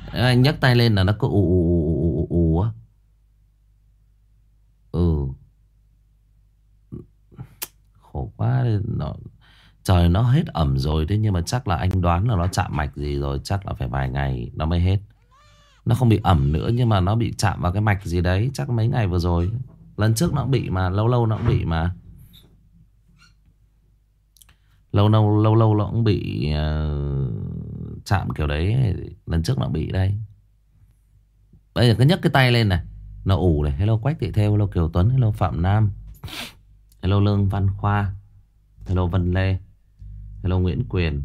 Anh nhấc tay lên là nó cứ ù ù ù ù ù ù á. Ừ, khổ quá. Trời nó hết ẩm rồi. Thế nhưng mà chắc là anh đoán là nó chạm mạch gì rồi. Chắc là phải vài ngày nó mới hết. Nó không bị ẩm nữa nhưng mà nó bị chạm vào cái mạch gì đấy. Chắc mấy ngày vừa rồi. Lần trước nó cũng bị mà. Lâu lâu nó cũng bị mà. Lâu lâu nó cũng bị chạm kiểu đấy. Lần trước nó bị đây. Bây giờ cứ nhấc cái tay lên này. Nó ủ này. Hello Quách Thị Thêu. Hello Kiều Tuấn. Hello Phạm Nam. Hello Lương Văn Khoa. Hello Vân Lê. Hello Nguyễn Quyền.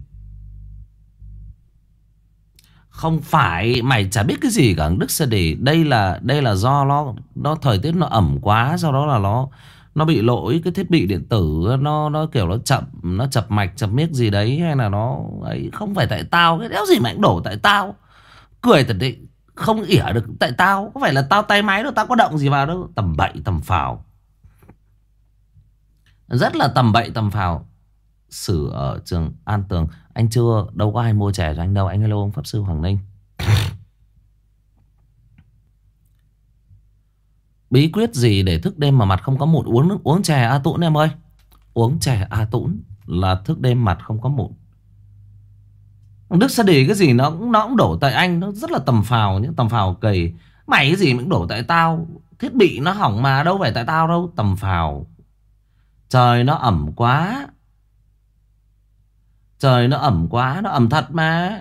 Không phải, mày chả biết cái gì cả Đức Sơ Đỉ. Đây là do nó thời tiết nó ẩm quá, sau đó là nó bị lỗi cái thiết bị điện tử, nó kiểu nó chậm, nó chập mạch chập miếc gì đấy, hay là nó ấy. Không phải tại tao, cái đéo gì mà anh đổ tại tao. Cười thật đấy. Không ỉa được tại tao. Có phải là tao tay máy đâu, tao có động gì vào đâu. Tầm bậy tầm phào. Rất là tầm bậy tầm phào. Sử ở trường An Tường. Anh chưa, đâu có ai mua chè cho anh đâu. Anh hello ông Pháp Sư Hoàng Ninh. Bí quyết gì để thức đêm mà mặt không có mụn? Uống chè A Tũng em ơi. Uống chè A Tũng là thức đêm mặt không có mụn. Đức Sa Đỉ cái gì nó cũng đổ tại anh. Nó rất là tầm phào. Những tầm phào cầy. Mày cái gì cũng đổ tại tao. Thiết bị nó hỏng mà, đâu phải tại tao đâu. Tầm phào. Trời nó ẩm quá. Trời nó ẩm quá. Nó ẩm thật mà.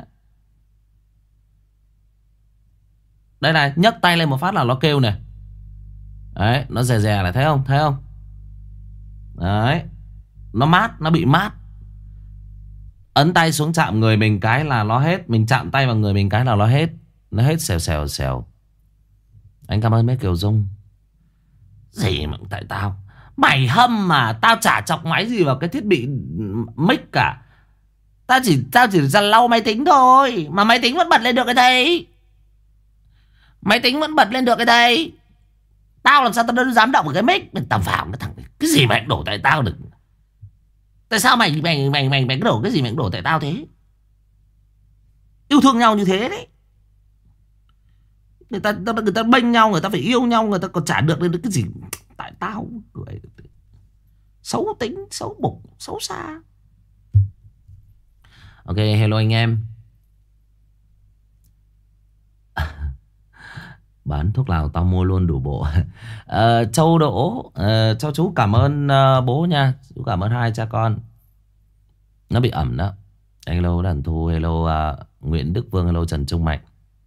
Đây này, nhấc tay lên một phát là nó kêu này. Đấy, nó rè rè này, thấy không? Thấy không? Đấy. Nó mát, nó bị mát. Ấn tay xuống chạm người mình cái là nó hết. Mình chạm tay vào người mình cái là nó hết. Nó hết xèo xèo xèo. Anh cảm ơn mấy Kiều Dung. Gì mà tại tao. Mày hâm mà. Tao chả chọc máy gì vào cái thiết bị mic cả. Tao chỉ ra lau máy tính thôi. Mà máy tính vẫn bật lên được cái đấy. Máy tính vẫn bật lên được cái đấy. Tao làm sao tao đâu dám động vào cái mic. Mình tầm vào cái thằng. Cái gì mà anh đổ tại tao được. Tại sao mày cứ đổ cái gì mày cũng đổ tại tao thế? Yêu thương nhau như thế đấy. Người ta bênh nhau, người ta phải yêu nhau, người ta còn chả được lên cái gì. Tại tao cười. Xấu tính, xấu bụng, xấu xa. Ok, hello anh em. Bán thuốc lào tao mua luôn đủ bộ. Châu Đỗ, cho chú cảm ơn bố nha. Chú cảm ơn hai cha con. Nó bị ẩm đó. Hello Đàn Thu. Hello Nguyễn Đức Vương. Hello Trần Trung Mạnh.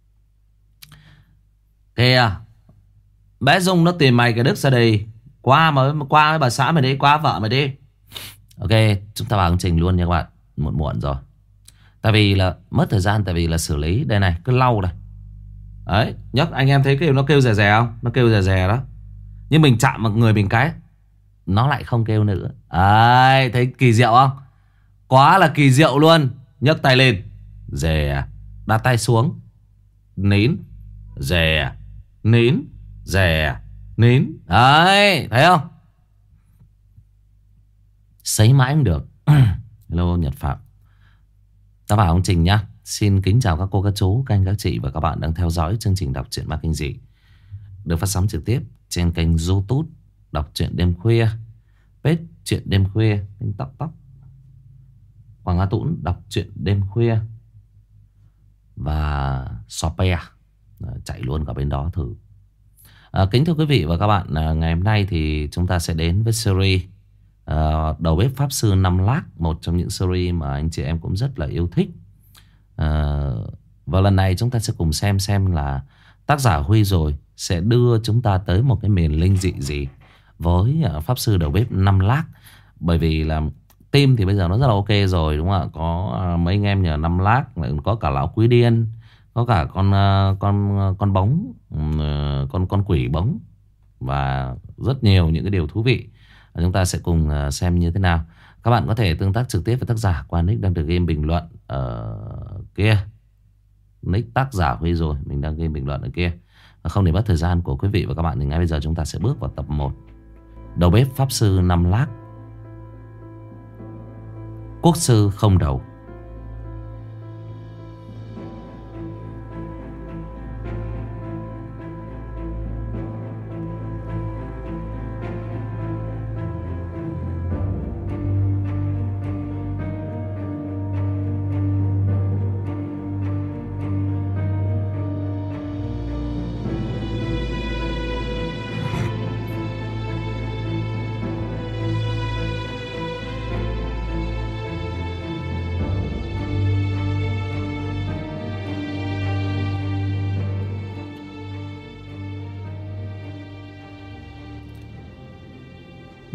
Kìa, bé Dung nó tìm mày cái Đức ra đây. Qua với bà xã mày đi. Qua vợ mày đi. Ok, chúng ta vào chương trình luôn nha các bạn. Muộn muộn rồi. Tại vì là mất thời gian. Tại vì là xử lý. Đây này, cứ lau này. Đấy, nhấc anh em thấy nó kêu rè rè không? Nó kêu rè rè đó. Nhưng mình chạm vào người mình cái nó lại không kêu nữa. Đấy, thấy kỳ diệu không? Quá là kỳ diệu luôn. Nhấc tay lên. Rè. Đặt tay xuống. Nín. Rè. Nín. Rè. Nín. Đấy, thấy không? Sấy mãi cũng được. Hello Nhật Phạm. Ta vào chương trình nhá. Xin kính chào các cô, các chú, các anh, các chị và các bạn đang theo dõi chương trình đọc truyện ma kinh dị được phát sóng trực tiếp trên kênh YouTube Đọc truyện đêm khuya, page truyện đêm khuya, kênh Tóc Tóc Hoàng A Tũng Đọc truyện đêm khuya và Shopee. Chạy luôn cả bên đó thử. Kính thưa quý vị và các bạn, ngày hôm nay thì chúng ta sẽ đến với series Đầu bếp Pháp Sư Năm Lác, một trong những series mà anh chị em cũng rất là yêu thích. Và lần này chúng ta sẽ cùng xem là tác giả Huy rồi sẽ đưa chúng ta tới một cái miền linh dị gì với Pháp Sư Đầu bếp Năm Lác. Bởi vì là team thì bây giờ nó rất là ok rồi, đúng không ạ? Có mấy anh em nhờ Năm Lác, có cả lão Quý Điên, có cả con bóng, con quỷ bóng, và rất nhiều những cái điều thú vị. Chúng ta sẽ cùng xem như thế nào. Các bạn có thể tương tác trực tiếp với tác giả qua nick đang được game bình luận ở kia. Nick tác giả Huy rồi, mình đang game bình luận ở kia. Không để mất thời gian của quý vị và các bạn thì ngay bây giờ chúng ta sẽ bước vào tập 1. Đầu bếp Pháp Sư Năm Lác. Quốc sư không đầu.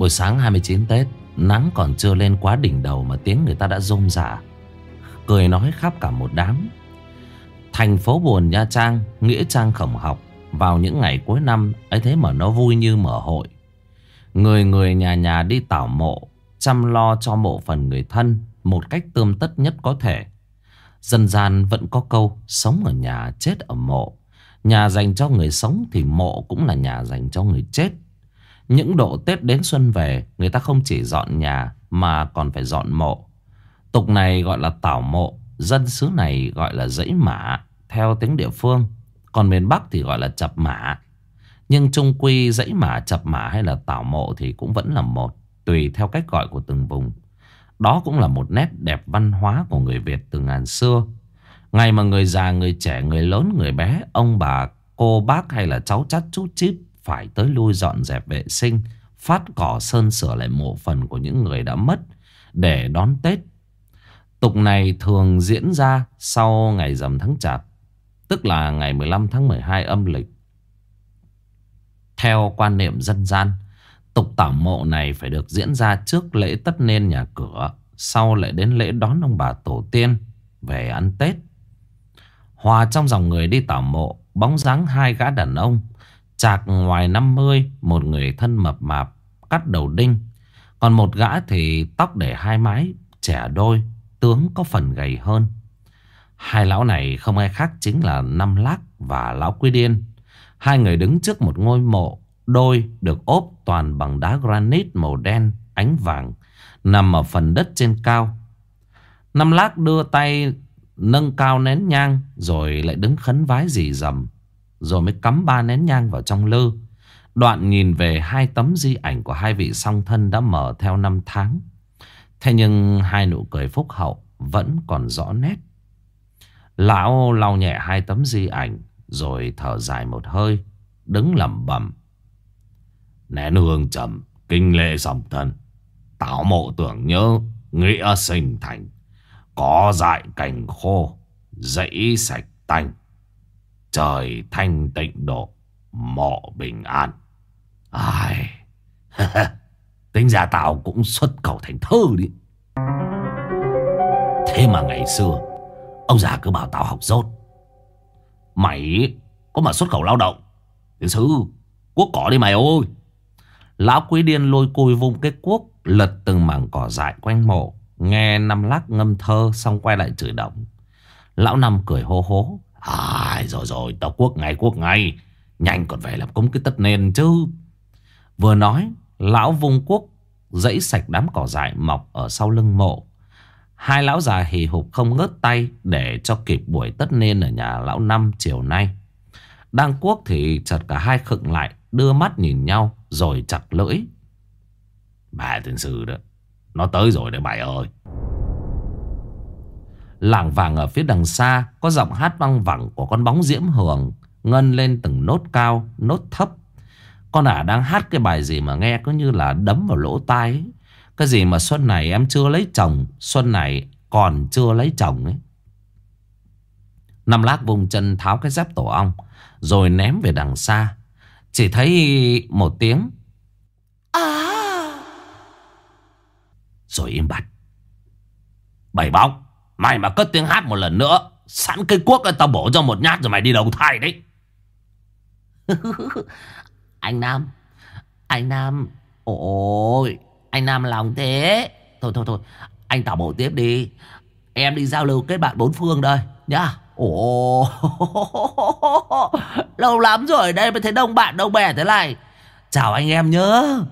Buổi sáng 29 Tết, nắng còn chưa lên quá đỉnh đầu mà tiếng người ta đã rôm rả, cười nói khắp cả một đám. Thành phố buồn Nha Trang, nghĩa trang khổng học vào những ngày cuối năm ấy thế mà nó vui như mở hội. Người người nhà nhà đi tảo mộ, chăm lo cho mộ phần người thân một cách tươm tất nhất có thể. Dân gian vẫn có câu sống ở nhà chết ở mộ. Nhà dành cho người sống thì mộ cũng là nhà dành cho người chết. Những độ Tết đến xuân về, người ta không chỉ dọn nhà mà còn phải dọn mộ. Tục này gọi là tảo mộ, dân xứ này gọi là giẫy mả theo tiếng địa phương, còn miền Bắc thì gọi là chập mả. Nhưng chung quy giẫy mả, chập mả hay là tảo mộ thì cũng vẫn là một, tùy theo cách gọi của từng vùng. Đó cũng là một nét đẹp văn hóa của người Việt từ ngàn xưa. Ngày mà người già, người trẻ, người lớn, người bé, ông bà, cô bác hay là cháu chắt chú chít phải tới lui dọn dẹp vệ sinh, phát cỏ sơn sửa lại mộ phần của những người đã mất để đón Tết. Tục này thường diễn ra sau ngày rằm tháng Chạp, tức là ngày 15 tháng 12 âm lịch. Theo quan niệm dân gian, tục tảo mộ này phải được diễn ra trước lễ tất niên nhà cửa, sau lại đến lễ đón ông bà tổ tiên về ăn Tết. Hòa trong dòng người đi tảo mộ, bóng dáng hai gã đàn ông chạc ngoài 50, một người thân mập mạp cắt đầu đinh, còn một gã thì tóc để hai mái, trẻ đôi, tướng có phần gầy hơn. Hai lão này không ai khác chính là Năm Lác và lão Quý Điên. Hai người đứng trước một ngôi mộ đôi được ốp toàn bằng đá granite màu đen ánh vàng, nằm ở phần đất trên cao. Năm Lác đưa tay nâng cao nén nhang, rồi lại đứng khấn vái rì rầm, rồi mới cắm 3 nén nhang vào trong lư. Đoạn nhìn về hai tấm di ảnh của hai vị song thân đã mở theo năm tháng. Thế nhưng hai nụ cười phúc hậu vẫn còn rõ nét. Lão lau nhẹ hai tấm di ảnh, rồi thở dài một hơi, đứng lẩm bẩm: nén hương trầm, kinh lễ song thân, tảo mộ tưởng nhớ, nghĩa sinh thành. Có dại cành khô, dãy sạch tanh, trời thanh tịnh độ, mộ bình an. Ai... tính ra tao cũng xuất khẩu thành thơ đi. Thế mà ngày xưa ông già cứ bảo tao học dốt. Mày có mà xuất khẩu lao động, tiến sư cuốc cỏ đi mày ơi. Lão Quý Điên lôi cùi vung cái cuốc lật từng mảng cỏ dại quanh mộ. Nghe Năm Lác ngâm thơ xong quay lại chửi động. Lão Năm cười hô hố: ai, rồi rồi, tao cuốc ngay, nhanh còn về làm cúng cái tất niên chứ. Vừa nói, lão vung cuốc dãy sạch đám cỏ dại mọc ở sau lưng mộ. Hai lão già hì hục không ngớt tay để cho kịp buổi tất niên ở nhà lão Năm chiều nay. Đang cuốc thì chợt cả hai khựng lại, đưa mắt nhìn nhau rồi chặt lưỡi. Bà tiên sư đó, nó tới rồi đấy mày ơi. Lảng vàng ở phía đằng xa có giọng hát văng vẳng của con bóng diễm hường ngân lên từng nốt cao, nốt thấp. Con ả đang hát cái bài gì mà nghe cứ như là đấm vào lỗ tai ấy. Cái gì mà xuân này em chưa lấy chồng, xuân này còn chưa lấy chồng ấy. Năm Lác vùng chân tháo cái dép tổ ong rồi ném về đằng xa. Chỉ thấy một tiếng rồi im bặt. Bảy bóng, mày mà cất tiếng hát một lần nữa, sẵn cây cuốc tao bổ cho một nhát rồi mày đi đầu thai đấy. Anh Nam, ôi, anh Nam lòng thế. Thôi, anh tảo bộ tiếp đi. Em đi giao lưu kết bạn bốn phương đây nhá. Ồ, lâu lắm rồi đây mới thấy đông bạn đông bè thế này. Chào anh em nhớ.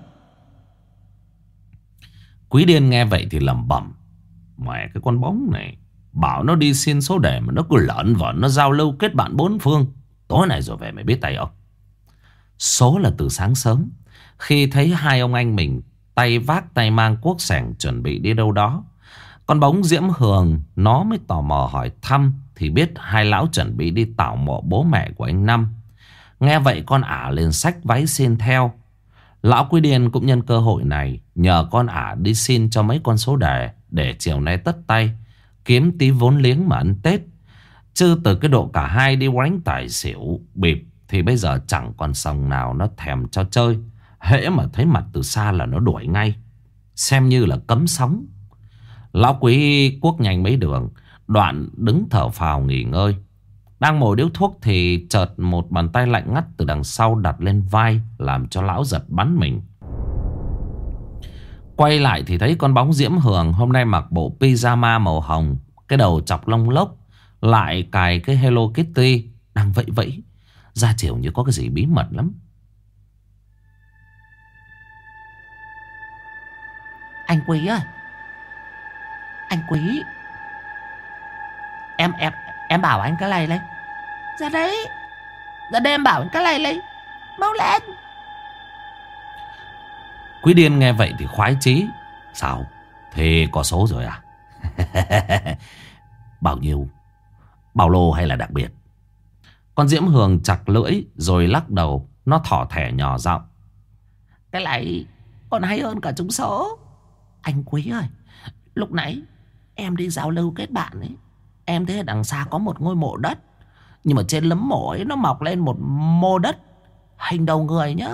Quý Điên nghe vậy thì lẩm bẩm: mẹ cái con bóng này, bảo nó đi xin số đề mà nó cứ lợn vợn, nó giao lưu kết bạn bốn phương. Tối nay rồi về mày biết tay không? Số là từ sáng sớm, khi thấy hai ông anh mình tay vác tay mang cuốc xẻng chuẩn bị đi đâu đó, con bóng diễm hường nó mới tò mò hỏi thăm, thì biết hai lão chuẩn bị đi tảo mộ bố mẹ của anh Năm. Nghe vậy con ả liền xách váy xin theo. Lão Quý Điên cũng nhân cơ hội này nhờ con ả đi xin cho mấy con số đề để chiều nay tất tay kiếm tí vốn liếng mà ăn Tết. Chứ từ cái độ cả hai đi đánh tài xỉu bịp thì bây giờ chẳng còn sòng nào nó thèm cho chơi. Hễ mà thấy mặt từ xa là nó đuổi ngay, xem như là cấm sóng. Lão Quý cuốc nhanh mấy đường, Đoạn đứng thở phào nghỉ ngơi. Đang ngồi điếu thuốc thì chợt một bàn tay lạnh ngắt từ đằng sau đặt lên vai, làm cho lão giật bắn mình. Quay lại thì thấy con bóng Diễm Hường hôm nay mặc bộ pyjama màu hồng, cái đầu chọc lông lốc, lại cài cái Hello Kitty, đang vẫy vẫy ra chiều như có cái gì bí mật lắm. Anh Quý ơi, anh Quý, em bảo anh cái này lên. Ra đấy, ra đây em bảo anh cái này lên, mau lên. Quý Điên nghe vậy thì khoái chí. Sao? Thế có số rồi à? Bao nhiêu? Bao lô hay là đặc biệt? Con Diễm Hường chặt lưỡi rồi lắc đầu. Nó thỏ thẻ nhỏ giọng. Cái này còn hay hơn cả trúng số. Anh Quý ơi, lúc nãy em đi giao lưu kết bạn ấy, em thấy đằng xa có một ngôi mộ đất, nhưng mà trên lấm mộ ấy nó mọc lên một mô đất hình đầu người nhá.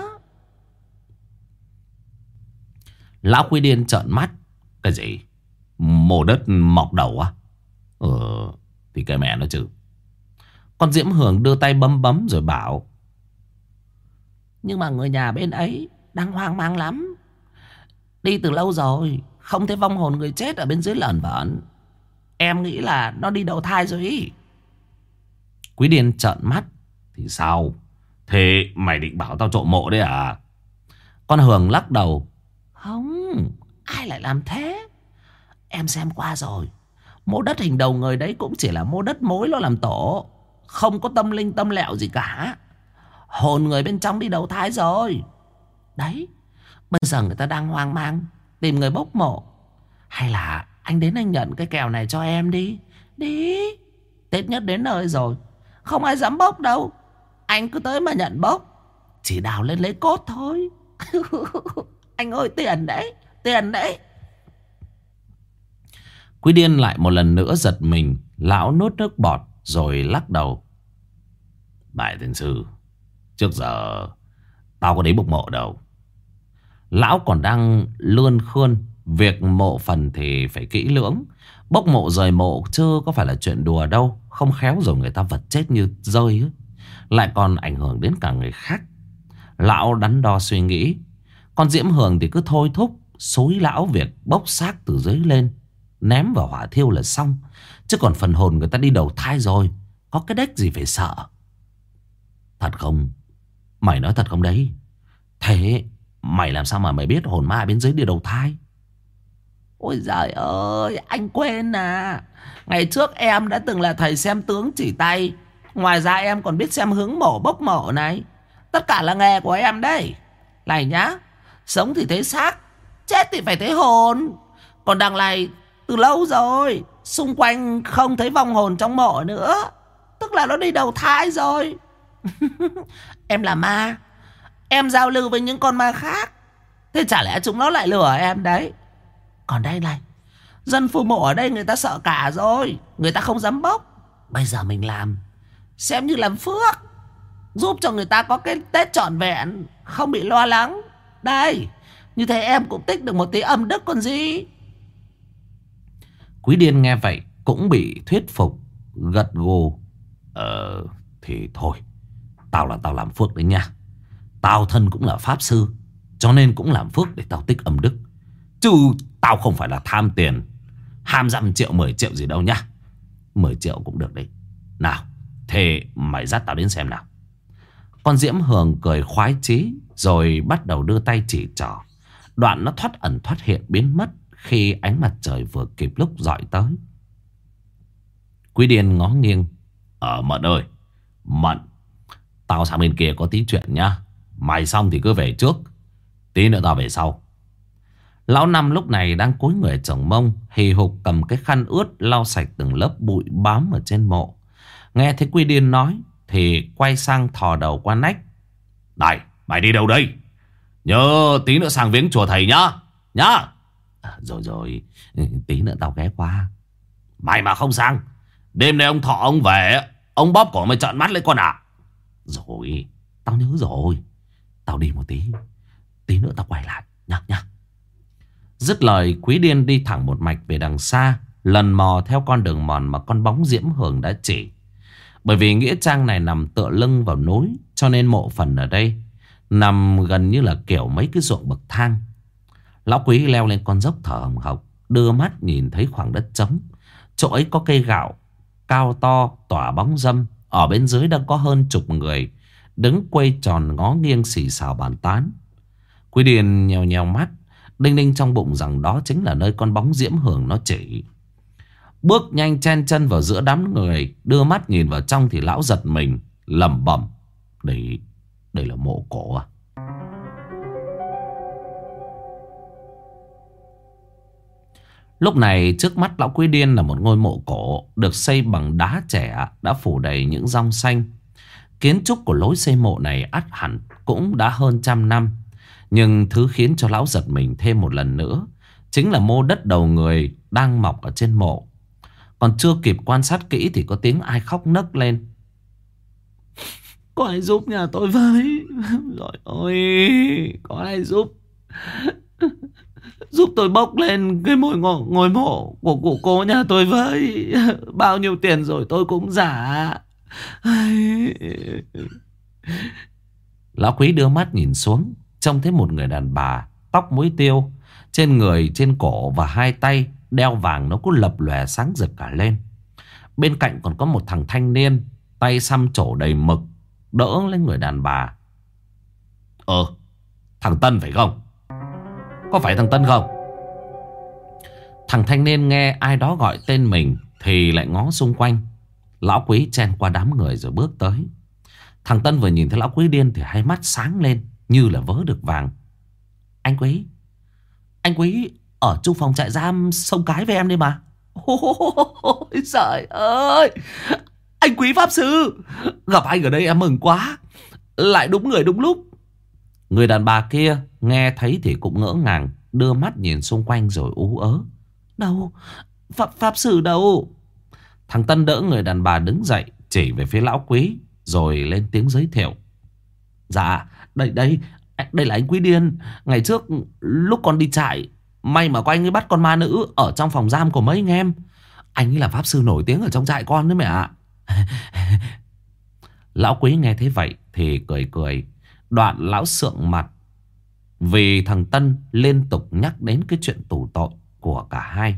Lão Quý Điên trợn mắt. Cái gì? Mồ đất mọc đầu à? Thì cái mẹ nó chứ. Con Diễm Hường đưa tay bấm bấm rồi bảo. Nhưng mà người nhà bên ấy đang hoang mang lắm. Đi từ lâu rồi, không thấy vong hồn người chết ở bên dưới lởn vởn. Em nghĩ là nó đi đầu thai rồi ý. Quý Điên trợn mắt. Thì sao? Thế mày định bảo tao trộm mộ đấy à? Con Hường lắc đầu. Không, ai lại làm thế. Em xem qua rồi, mộ đất hình đầu người đấy cũng chỉ là mộ đất mối nó làm tổ, không có tâm linh tâm lẹo gì cả. Hồn người bên trong đi đầu thai rồi. Đấy, bây giờ người ta đang hoang mang tìm người bốc mộ. Hay là anh đến anh nhận cái kèo này cho em đi. Đi, Tết nhất đến nơi rồi, không ai dám bốc đâu. Anh cứ tới mà nhận bốc, chỉ đào lên lấy cốt thôi. Anh ơi, tiền đấy, tiền đấy. Quý Điên lại một lần nữa giật mình. Lão nuốt nước bọt rồi lắc đầu. Đại Thiên Sư, trước giờ tao có đến bốc mộ đâu. Lão còn đang lươn khươn. Việc mộ phần thì phải kỹ lưỡng. Bốc mộ rời mộ chứ có phải là chuyện đùa đâu. Không khéo rồi người ta vật chết như rơi ấy, lại còn ảnh hưởng đến cả người khác. Lão đắn đo suy nghĩ. Con Diễm Hường thì cứ thôi thúc xúi lão việc bốc xác từ dưới lên, ném vào hỏa thiêu là xong. Chứ còn phần hồn người ta đi đầu thai rồi, có cái đếch gì phải sợ. Thật không? Mày nói thật không đấy? Thế mày làm sao mà mày biết hồn ma bên dưới đi đầu thai? Ôi giời ơi, anh quên à. Ngày trước em đã từng là thầy xem tướng chỉ tay. Ngoài ra em còn biết xem hướng mổ bốc mổ này. Tất cả là nghề của em đấy. Này nhá, sống thì thấy xác, chết thì phải thấy hồn. Còn đằng này từ lâu rồi, xung quanh không thấy vong hồn trong mộ nữa, tức là nó đi đầu thai rồi. Em là ma, em giao lưu với những con ma khác, thế chả lẽ chúng nó lại lừa em đấy. Còn đây này, dân phù mộ ở đây người ta sợ cả rồi, người ta không dám bốc. Bây giờ mình làm, xem như làm phước, giúp cho người ta có cái Tết trọn vẹn, không bị lo lắng. Đây, như thế em cũng tích được một tí âm đức còn gì. Quý Điên nghe vậy cũng bị thuyết phục, gật gù. Thì thôi, tao làm phước đấy nha. Tao thân cũng là pháp sư, cho nên cũng làm phước để tao tích âm đức. Chứ tao không phải là tham tiền, ham dăm triệu 10 triệu gì đâu nha. 10 triệu cũng được đấy. Nào, thế mày dắt tao đến xem nào. Con Diễm Hường cười khoái chí rồi bắt đầu đưa tay chỉ trỏ. Đoạn nó thoát ẩn thoát hiện biến mất khi ánh mặt trời vừa kịp lúc dọi tới. Quý Điên ngó nghiêng. Mận ơi, Mận, tao sang bên kia có tí chuyện nhá. Mày xong thì cứ về trước, tí nữa tao về sau. Lão Năm lúc này đang cúi người chồng mông, hì hục cầm cái khăn ướt lau sạch từng lớp bụi bám ở trên mộ. Nghe thấy Quý Điên nói thì quay sang thò đầu qua nách. Này, mày đi đâu đây? Nhớ tí nữa sang viếng chùa thầy nhá. Nhá. Rồi, tí nữa tao ghé qua. Mày mà không sang, đêm nay ông Thọ ông về, ông bóp cổ mày trợn mắt lên con ạ. Rồi, tao nhớ rồi. Tao đi một tí, Tí nữa tao quay lại nhá nhá. Dứt lời, Quý Điên đi thẳng một mạch về đằng xa, lần mò theo con đường mòn mà con bóng Diễm Hường đã chỉ. Bởi vì nghĩa trang này nằm tựa lưng vào núi, cho nên mộ phần ở đây nằm gần như là kiểu mấy cái ruộng bậc thang. Lão Quý leo lên con dốc thở hồng hộc, đưa mắt nhìn thấy khoảng đất trống. Chỗ ấy có cây gạo cao to tỏa bóng râm. Ở bên dưới đang có hơn chục người đứng quay tròn ngó nghiêng xì xào bàn tán. Quý Điền nhèo nhèo mắt, đinh ninh trong bụng rằng đó chính là nơi con bóng Diễm Hường nó chỉ. Bước nhanh chen chân vào giữa đám người, đưa mắt nhìn vào trong thì lão giật mình, lẩm bẩm: Đây là mộ cổ à? Lúc này trước mắt lão Quý Điên là một ngôi mộ cổ được xây bằng đá trẻ, đã phủ đầy những rong xanh. Kiến trúc của lối xây mộ này ắt hẳn cũng đã hơn 100 năm. Nhưng thứ khiến cho lão giật mình thêm một lần nữa chính là mô đất đầu người đang mọc ở trên mộ. Còn chưa kịp quan sát kỹ thì có tiếng ai khóc nấc lên: Có ai giúp nhà tôi với? Rồi ôi, có ai giúp tôi bốc lên cái ngôi mộ của cụ cố nhà tôi với. Bao nhiêu tiền rồi tôi cũng giả. Lão Quý đưa mắt nhìn xuống, trông thấy một người đàn bà tóc muối tiêu, trên người, trên cổ và hai tay đeo vàng nó cứ lập lòe sáng rực cả lên. Bên cạnh còn có một thằng thanh niên tay xăm trổ đầy mực đỡ lên người đàn bà. Thằng Tân phải không? Có phải thằng Tân không? Thằng thanh niên nghe ai đó gọi tên mình thì lại ngó xung quanh. Lão Quý chen qua đám người rồi bước tới. Thằng Tân vừa nhìn thấy lão Quý Điên thì hai mắt sáng lên như là vớ được vàng. Anh Quý ở chung phòng trại giam Sông Cái với em đây mà. Ôi trời ơi, anh Quý pháp sư, gặp anh ở đây em mừng quá. Lại đúng người đúng lúc. Người đàn bà kia nghe thấy thì cũng ngỡ ngàng, đưa mắt nhìn xung quanh rồi ú ớ: Đâu? Pháp sư đâu? Thằng Tân đỡ người đàn bà đứng dậy, chỉ về phía lão Quý rồi lên tiếng giới thiệu: Dạ, đây là anh Quý Điên. Ngày trước lúc con đi trại, may mà có anh ấy bắt con ma nữ ở trong phòng giam của mấy anh em. Anh ấy là pháp sư nổi tiếng ở trong trại con đấy mẹ ạ. Lão Quý nghe thấy vậy thì cười cười. Đoạn lão sượng mặt vì thằng Tân liên tục nhắc đến cái chuyện tù tội của cả hai.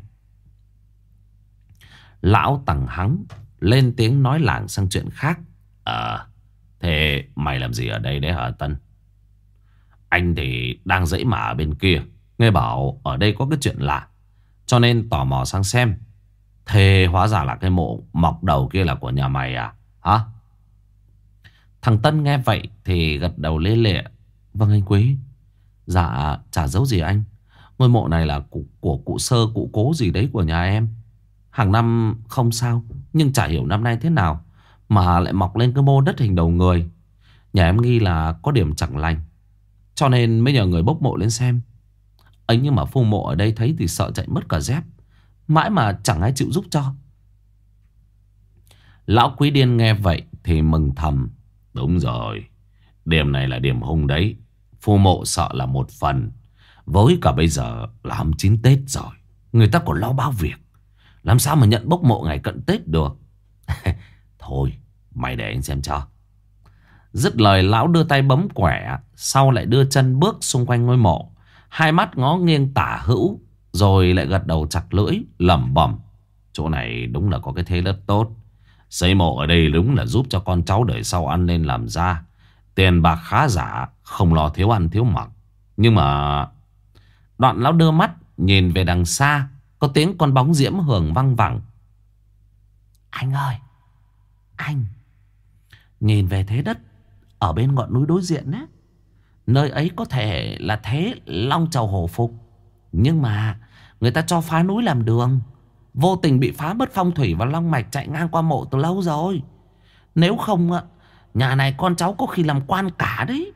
Lão tằng hắng lên tiếng nói lảng sang chuyện khác: Thế mày làm gì ở đây đấy hả Tân? Anh thì đang dãy mả ở bên kia, nghe bảo ở đây có cái chuyện lạ, cho nên tò mò sang xem. Thế hóa ra là cái mộ mọc đầu kia là của nhà mày à? Hả? Thằng Tân nghe vậy thì gật đầu lê lệ: Vâng anh Quý. Dạ chả giấu gì anh, ngôi mộ này là của cụ Sơ cụ Cố gì đấy của nhà em. Hàng năm không sao, nhưng chả hiểu năm nay thế nào mà lại mọc lên cái mô đất hình đầu người. Nhà em nghi là có điểm chẳng lành, cho nên mới nhờ người bốc mộ lên xem. Ấy nhưng mà phu mộ ở đây thấy thì sợ chạy mất cả dép, mãi mà chẳng ai chịu giúp cho. Lão Quý Điên nghe vậy thì mừng thầm: Đúng rồi, điểm này là điểm hung đấy. Phu mộ sợ là một phần, với cả bây giờ là 29 Tết rồi, người ta còn lo bao việc, làm sao mà nhận bốc mộ ngày cận Tết được. Thôi mày để anh xem cho. Dứt lời lão đưa tay bấm quẻ, sau lại đưa chân bước xung quanh ngôi mộ, hai mắt ngó nghiêng tả hữu, rồi lại gật đầu chặt lưỡi lẩm bẩm: Chỗ này đúng là có cái thế đất tốt. Xây mộ ở đây đúng là giúp cho con cháu đời sau ăn nên làm ra, tiền bạc khá giả, không lo thiếu ăn thiếu mặc. Nhưng mà... Đoạn lão đưa mắt nhìn về đằng xa, có tiếng con bóng Diễm Hường văng vẳng: Anh ơi, anh nhìn về thế đất ở bên ngọn núi đối diện á, nơi ấy có thể là thế Long Trầu Hổ Phục, nhưng mà người ta cho phá núi làm đường, vô tình bị phá mất phong thủy và long mạch chạy ngang qua mộ từ lâu rồi. Nếu không nhà này con cháu có khi làm quan cả đấy.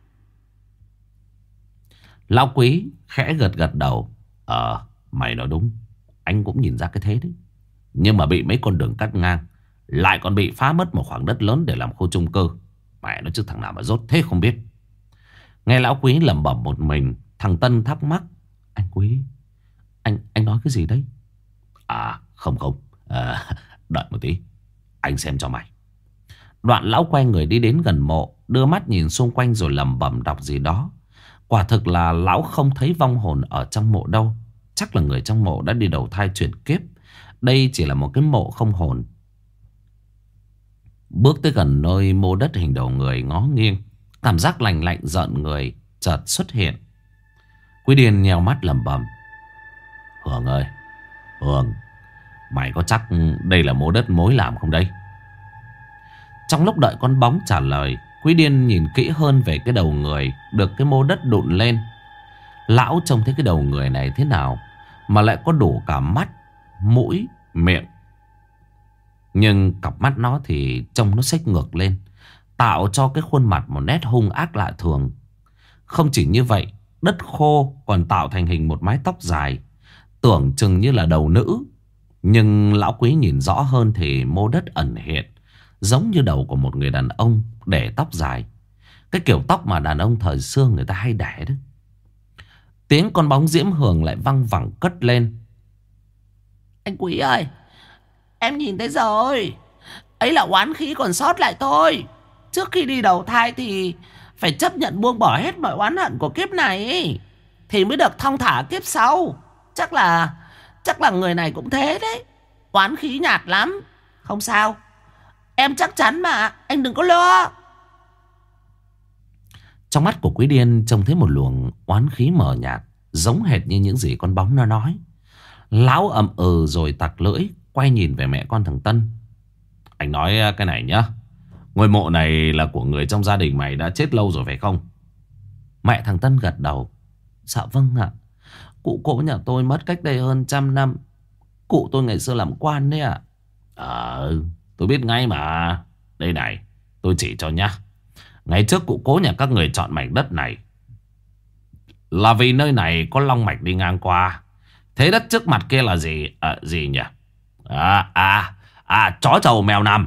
Lão Quý khẽ gật gật đầu: Mày nói đúng, anh cũng nhìn ra cái thế đấy. Nhưng mà bị mấy con đường cắt ngang, lại còn bị phá mất một khoảng đất lớn để làm khu chung cư. Mẹ nó chứ thằng nào mà dốt thế không biết. Nghe lão quý lẩm bẩm một mình, thằng Tân thắc mắc. Anh Quý, anh nói cái gì đấy? À không không, đợi một tí, anh xem cho mày. Đoạn lão quay người đi đến gần mộ, đưa mắt nhìn xung quanh rồi lẩm bẩm đọc gì đó. Quả thực là lão không thấy vong hồn ở trong mộ đâu. Chắc là người trong mộ đã đi đầu thai chuyển kiếp. Đây chỉ là một cái mộ không hồn. Bước tới gần nơi mô đất hình đầu người ngó nghiêng, cảm giác lạnh lạnh rợn người chợt xuất hiện. Quý Điên nheo mắt lẩm bẩm. Hường ơi, Hường, mày có chắc đây là mô đất mối làm không đây? Trong lúc đợi con bóng trả lời, Quý Điên nhìn kỹ hơn về cái đầu người được cái mô đất đụn lên. Lão trông thấy cái đầu người này thế nào mà lại có đủ cả mắt, mũi, miệng. Nhưng cặp mắt nó thì trông nó xếch ngược lên, tạo cho cái khuôn mặt một nét hung ác lạ thường. Không chỉ như vậy, đất khô còn tạo thành hình một mái tóc dài, tưởng chừng như là đầu nữ. Nhưng lão Quý nhìn rõ hơn thì mô đất ẩn hiện giống như đầu của một người đàn ông để tóc dài. Cái kiểu tóc mà đàn ông thời xưa người ta hay để đó. Tiếng con bóng Diễm Hường lại văng vẳng cất lên. Anh Quý ơi, em nhìn thấy rồi. Ấy là oán khí còn sót lại thôi. Trước khi đi đầu thai thì phải chấp nhận buông bỏ hết mọi oán hận của kiếp này thì mới được thong thả kiếp sau. Chắc là người này cũng thế đấy. Oán khí nhạt lắm. Không sao, em chắc chắn mà, anh đừng có lo. Trong mắt của Quý Điên trông thấy một luồng oán khí mờ nhạt, giống hệt như những gì con bóng nó nói. Lão ậm ừ rồi tặc lưỡi, quay nhìn về mẹ con thằng Tân. Anh nói cái này nhá, ngôi mộ này là của người trong gia đình mày đã chết lâu rồi phải không? Mẹ thằng Tân gật đầu. Dạ vâng ạ. Cụ cố nhà tôi mất cách đây hơn 100 năm. Cụ tôi ngày xưa làm quan đấy ạ. Tôi biết ngay mà. Đây này, tôi chỉ cho nhá. Ngày trước cụ cố nhà các người chọn mảnh đất này là vì nơi này có long mạch đi ngang qua. Thế đất trước mặt kia là gì? Gì nhỉ? Chó trầu mèo nằm.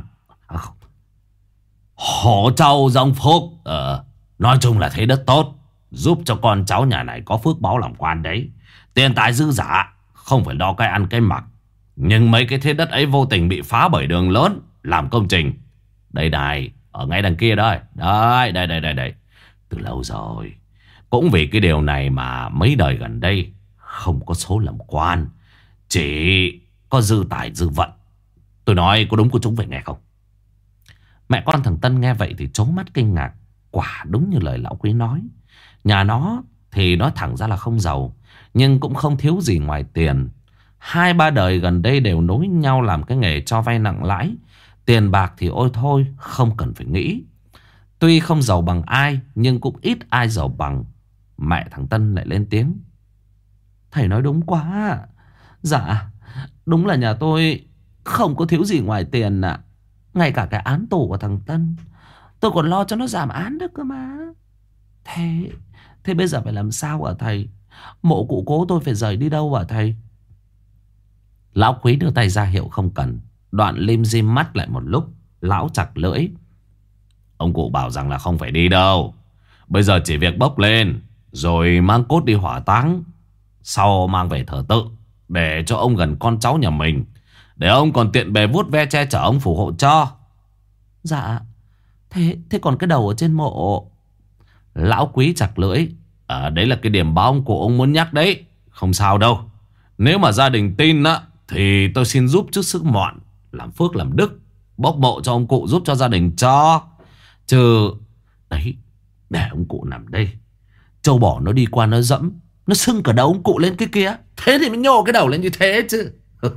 Hổ trâu rồng phúc. Nói chung là thế đất tốt, giúp cho con cháu nhà này có phước báo làm quan đấy. Tiền tài dư dả, không phải lo cái ăn cái mặc. Nhưng mấy cái thế đất ấy vô tình bị phá bởi đường lớn làm công trình. Đây này, ở ngay đằng kia đây. Đây. Từ lâu rồi. Cũng vì cái điều này mà mấy đời gần đây không có số làm quan, chỉ có dư tài dư vận. Tôi nói có đúng của chúng vậy nghe không? Mẹ con thằng Tân nghe vậy thì trố mắt kinh ngạc. Quả đúng như lời lão Quý nói. Nhà nó thì nói thẳng ra là không giàu, nhưng cũng không thiếu gì ngoài tiền. 2-3 đời gần đây đều nối nhau làm cái nghề cho vay nặng lãi. Tiền bạc thì ôi thôi, không cần phải nghĩ. Tuy không giàu bằng ai, nhưng cũng ít ai giàu bằng. Mẹ thằng Tân lại lên tiếng. Thầy nói đúng quá. Dạ, đúng là nhà tôi không có thiếu gì ngoài tiền ạ. Ngay cả cái án tù của thằng Tân tôi còn lo cho nó giảm án được cơ mà. Thế bây giờ phải làm sao hả thầy? Mộ cụ cố tôi phải rời đi đâu hả thầy? Lão Quý đưa tay ra hiệu không cần. Đoạn lim dim mắt lại một lúc. Lão chặt lưỡi. Ông cụ bảo rằng là không phải đi đâu. Bây giờ chỉ việc bốc lên rồi mang cốt đi hỏa táng, sau mang về thờ tự, để cho ông gần con cháu nhà mình, để ông còn tiện bề vuốt ve che chở ông phù hộ cho. Dạ. Thế còn cái đầu ở trên mộ? Lão Quý chặt lưỡi. Đấy là cái điểm báo ông cụ ông muốn nhắc đấy. Không sao đâu. Nếu mà gia đình tin á, thì tôi xin giúp chút sức mọn, làm phước làm đức, bốc mộ cho ông cụ giúp cho gia đình cho. Chứ đấy, để ông cụ nằm đây, trâu bò nó đi qua nó dẫm, nó sưng cả đầu ông cụ lên cái kia, thế thì mới nhô cái đầu lên như thế chứ.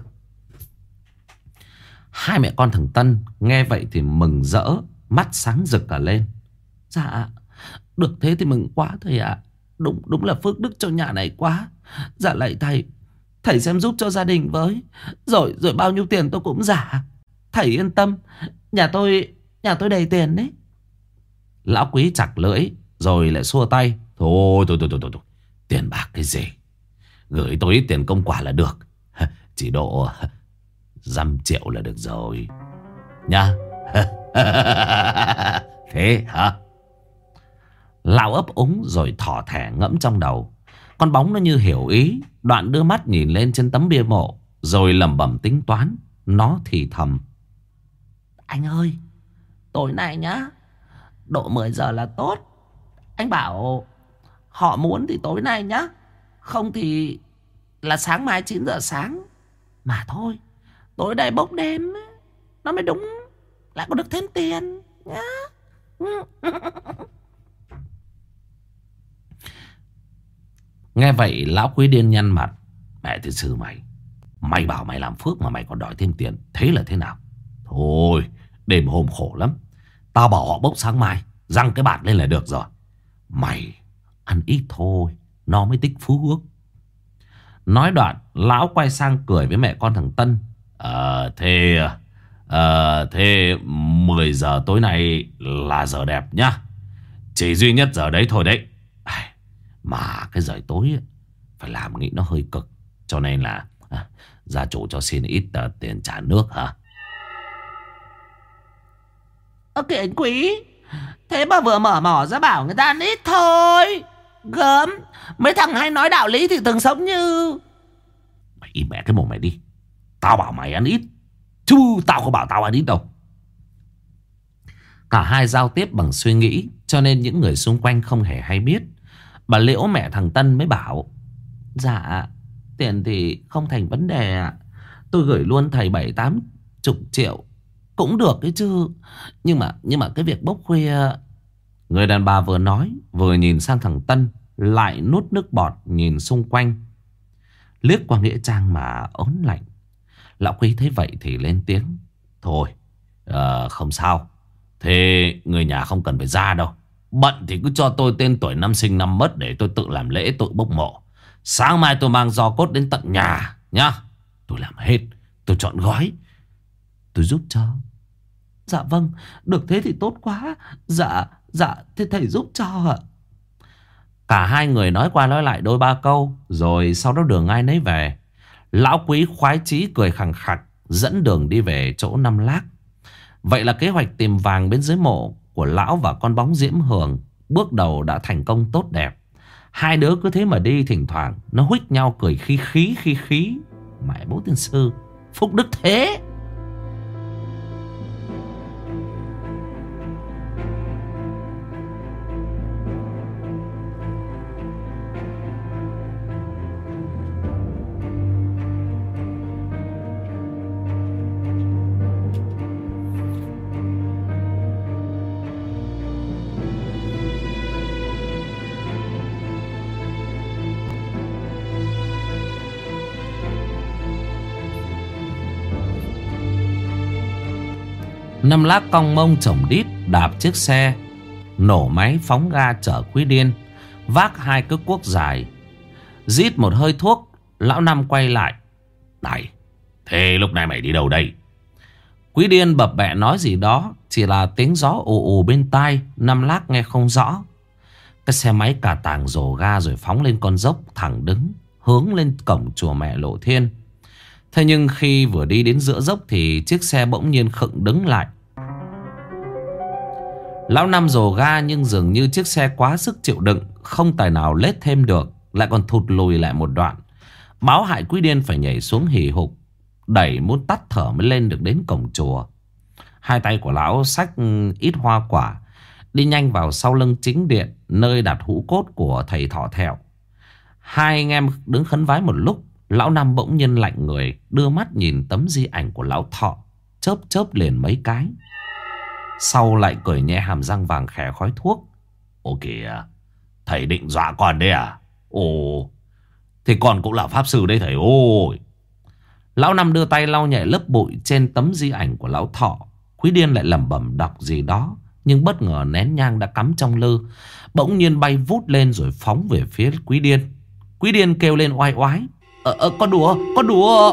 Hai mẹ con thằng Tân nghe vậy thì mừng rỡ, mắt sáng rực cả lên. Dạ, được thế thì mừng quá thầy ạ. Đúng là phước đức cho nhà này quá. Dạ lạy thầy, thầy xem giúp cho gia đình với. Rồi bao nhiêu tiền tôi cũng giả. Thầy yên tâm, nhà tôi đầy tiền đấy. Lão Quý chặt lưỡi rồi lại xua tay. Thôi. Tiền bạc cái gì, gửi tôi ít tiền công quả là được. Chỉ độ 5 triệu là được rồi nha. Thế hả? Lão ấp úng rồi thỏ thẻ ngẫm trong đầu. Con bóng nó như hiểu ý, đoạn đưa mắt nhìn lên trên tấm bia mộ, rồi lẩm bẩm tính toán. Nó thì thầm: Anh ơi, tối nay nhá, độ 10 giờ là tốt. Anh bảo họ muốn thì tối nay nhá, không thì là sáng mai 9 giờ sáng. Mà thôi, tối nay bốc đêm ấy, nó mới đúng, lại có được thêm tiền nhá. Nghe vậy lão Quý điên nhăn mặt. Mẹ thì sư mày, mày bảo mày làm phước mà mày còn đòi thêm tiền, thế là thế nào? Thôi, đêm hôm khổ lắm. Tao bảo họ bốc sáng mai, răng cái bạt lên là được rồi. Mày ăn ít thôi, nó mới tích phước. Nói đoạn, lão quay sang cười với mẹ con thằng Tân. Thế 10 giờ tối nay là giờ đẹp nhá. Chỉ duy nhất giờ đấy thôi đấy. Mà cái giờ tối ấy, phải làm nghĩ nó hơi cực. Cho nên là gia chủ cho xin ít tiền trả nước hả? Ok anh Quý, thế mà vừa mở mỏ ra bảo người ta ăn ít thôi. Gớm, mấy thằng hay nói đạo lý thì từng sống như... Mày im mẹ cái mồm mày đi. Tao bảo mày ăn ít, chứ tao không bảo tao ăn ít đâu. Cả hai giao tiếp bằng suy nghĩ, cho nên những người xung quanh không hề hay biết. Bà Liễu mẹ thằng Tân mới bảo: Dạ, tiền thì không thành vấn đề ạ. Tôi gửi luôn thầy 7-80 triệu cũng được đấy chứ. Nhưng mà cái việc bốc khuya... Người đàn bà vừa nói vừa nhìn sang thằng Tân, lại nuốt nước bọt nhìn xung quanh, liếc qua nghĩa trang mà ớn lạnh. Lão Quý thấy vậy thì lên tiếng: Thôi, không sao. Thế người nhà không cần phải ra đâu. Bận thì cứ cho tôi tên tuổi năm sinh năm mất để tôi tự làm lễ tự bốc mộ. Sáng mai tôi mang giò cốt đến tận nhà nhá. Tôi làm hết, tôi chọn gói, tôi giúp cho. Dạ vâng, được thế thì tốt quá. Dạ, thế thầy giúp cho ạ. Cả hai người nói qua nói lại đôi ba câu, rồi sau đó đường ai nấy về. Lão Quý khoái chí cười khằng khặc, dẫn đường đi về chỗ Năm Lác. Vậy là kế hoạch tìm vàng bên dưới mộ của lão và con bóng Diễm Hường bước đầu đã thành công tốt đẹp. Hai đứa cứ thế mà đi, thỉnh thoảng nó huých nhau cười khí khí. Mẹ bố tiên sư, phúc đức thế. Năm Lác cong mông chổng đít đạp chiếc xe, nổ máy phóng ga chở Quý Điên, vác hai cái cuốc dài. Rít một hơi thuốc, lão Năm quay lại: Này, thế lúc này mày đi đâu đây? Quý Điên bập bẹ nói gì đó, chỉ là tiếng gió ù ù bên tai, Năm Lác nghe không rõ. Cái xe máy cà tàng rồ ga rồi phóng lên con dốc thẳng đứng, hướng lên cổng chùa Mẹ Lộ Thiên. Thế nhưng khi vừa đi đến giữa dốc thì chiếc xe bỗng nhiên khựng đứng lại. Lão Năm rồ ga nhưng dường như chiếc xe quá sức chịu đựng, không tài nào lết thêm được, lại còn thụt lùi lại một đoạn. Báo hại Quý Điên phải nhảy xuống hì hục, đẩy muốn tắt thở mới lên được đến cổng chùa. Hai tay của lão xách ít hoa quả, đi nhanh vào sau lưng chính điện, nơi đặt hũ cốt của thầy Thọ Thẹo. Hai anh em đứng khấn vái một lúc, lão Năm bỗng nhiên lạnh người, đưa mắt nhìn tấm di ảnh của lão Thọ, chớp chớp liền mấy cái. Sau lại cười nhẹ hàm răng vàng khè khói thuốc: Ồ kìa, thầy định dọa con đấy à? Ồ, thì con cũng là pháp sư đấy thầy ơi. Lão Năm đưa tay lau nhẹ lớp bụi trên tấm di ảnh của lão Thọ. Quý Điên lại lẩm bẩm đọc gì đó, nhưng bất ngờ nén nhang đã cắm trong lư bỗng nhiên bay vút lên rồi phóng về phía Quý Điên. Quý Điên kêu lên oai oái: Con đùa.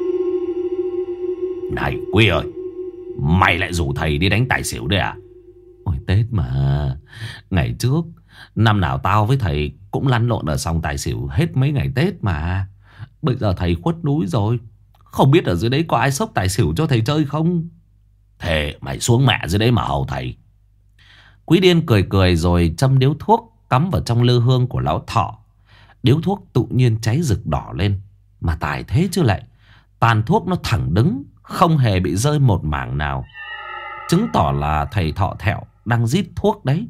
Này Quý ơi, mày lại rủ thầy đi đánh tài xỉu đấy à? Ôi Tết mà, ngày trước năm nào tao với thầy cũng lăn lộn ở sòng tài xỉu hết mấy ngày Tết mà. Bây giờ thầy khuất núi rồi, không biết ở dưới đấy có ai xốc tài xỉu cho thầy chơi không? Thế mày xuống mẹ dưới đấy mà hầu thầy. Quý Điên cười cười rồi châm điếu thuốc cắm vào trong lư hương của lão Thọ. Điếu thuốc tự nhiên cháy rực đỏ lên. Mà tài thế chứ lại, tàn thuốc nó thẳng đứng, không hề bị rơi một mảng nào, chứng tỏ là thầy Thọ Thẹo đang rít thuốc đấy.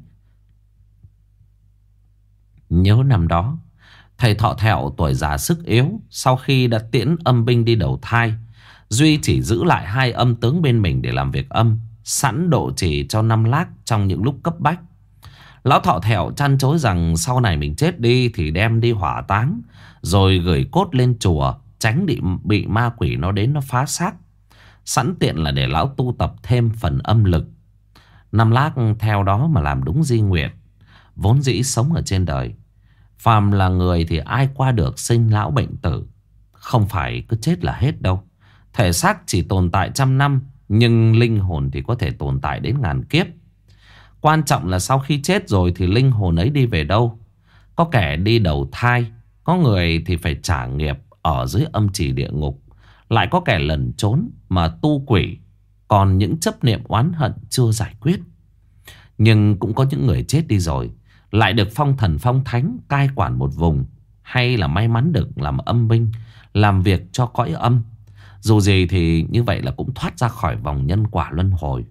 Nhớ năm đó, thầy Thọ Thẹo tuổi già sức yếu, sau khi đã tiễn âm binh đi đầu thai, Duy chỉ giữ lại 2 âm tướng bên mình để làm việc âm, sẵn độ trì cho Năm Lác trong những lúc cấp bách. Lão Thọ Thẹo trăn trối rằng sau này mình chết đi thì đem đi hỏa táng, rồi gửi cốt lên chùa, tránh bị ma quỷ nó đến nó phá xác. Sẵn tiện là để lão tu tập thêm phần âm lực. Năm Lác theo đó mà làm đúng di nguyện. Vốn dĩ sống ở trên đời, phàm là người thì ai qua được sinh lão bệnh tử, không phải cứ chết là hết đâu. Thể xác chỉ tồn tại 100 năm, nhưng linh hồn thì có thể tồn tại đến ngàn kiếp. Quan trọng là sau khi chết rồi thì linh hồn ấy đi về đâu. Có kẻ đi đầu thai, có người thì phải trả nghiệp ở dưới âm trì địa ngục, lại có kẻ lẩn trốn mà tu quỷ, còn những chấp niệm oán hận chưa giải quyết. Nhưng cũng có những người chết đi rồi lại được phong thần phong thánh cai quản một vùng, hay là may mắn được làm âm binh, làm việc cho cõi âm. Dù gì thì như vậy là cũng thoát ra khỏi vòng nhân quả luân hồi.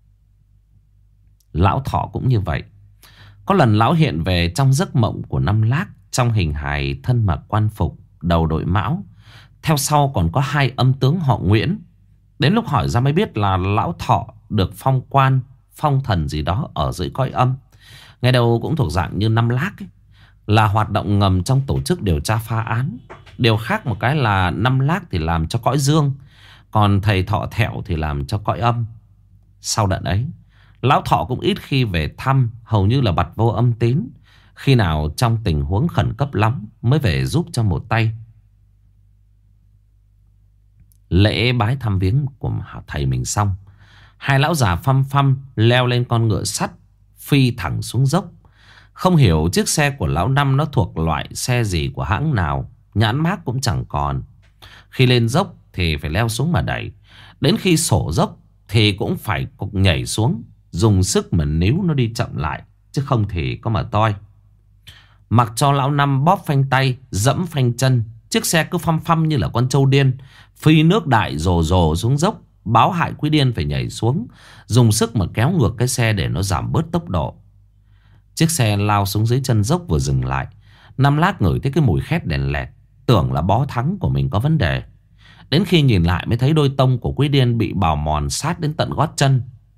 Lão Thọ cũng như vậy. Có lần lão hiện về trong giấc mộng của Năm Lác, trong hình hài thân mặc quan phục, đầu đội mão, theo sau còn có 2 âm tướng họ Nguyễn. Đến lúc hỏi ra mới biết là lão Thọ được phong quan, phong thần gì đó ở dưới cõi âm. Nghe đầu cũng thuộc dạng như Năm Lác ấy, là hoạt động ngầm trong tổ chức điều tra phá án. Điều khác một cái là Năm Lác thì làm cho cõi dương, còn thầy Thọ Thẹo thì làm cho cõi âm. Sau đợt ấy, lão Thọ cũng ít khi về thăm, hầu như là bặt vô âm tín. Khi nào trong tình huống khẩn cấp lắm mới về giúp cho một tay. Lễ bái thăm viếng của thầy mình xong, 2 lão già phăm phăm leo lên con ngựa sắt, phi thẳng xuống dốc. Không hiểu chiếc xe của lão Năm nó thuộc loại xe gì của hãng nào, nhãn mác cũng chẳng còn. Khi lên dốc thì phải leo xuống mà đẩy, đến khi sổ dốc thì cũng phải nhảy xuống, dùng sức mà níu nó đi chậm lại, chứ không thì có mà toi. Mặc cho lão Năm bóp phanh tay, dẫm phanh chân, chiếc xe cứ phăm phăm như là con trâu điên, phi nước đại rồ rồ xuống dốc, báo hại Quý Điên phải nhảy xuống, dùng sức mà kéo ngược cái xe để nó giảm bớt tốc độ. Chiếc xe lao xuống dưới chân dốc vừa dừng lại, Năm Lác ngửi thấy cái mùi khét đèn lẹt, tưởng là bó thắng của mình có vấn đề. Đến khi nhìn lại mới thấy đôi tông của Quý Điên bị bào mòn sát đến tận gót chân.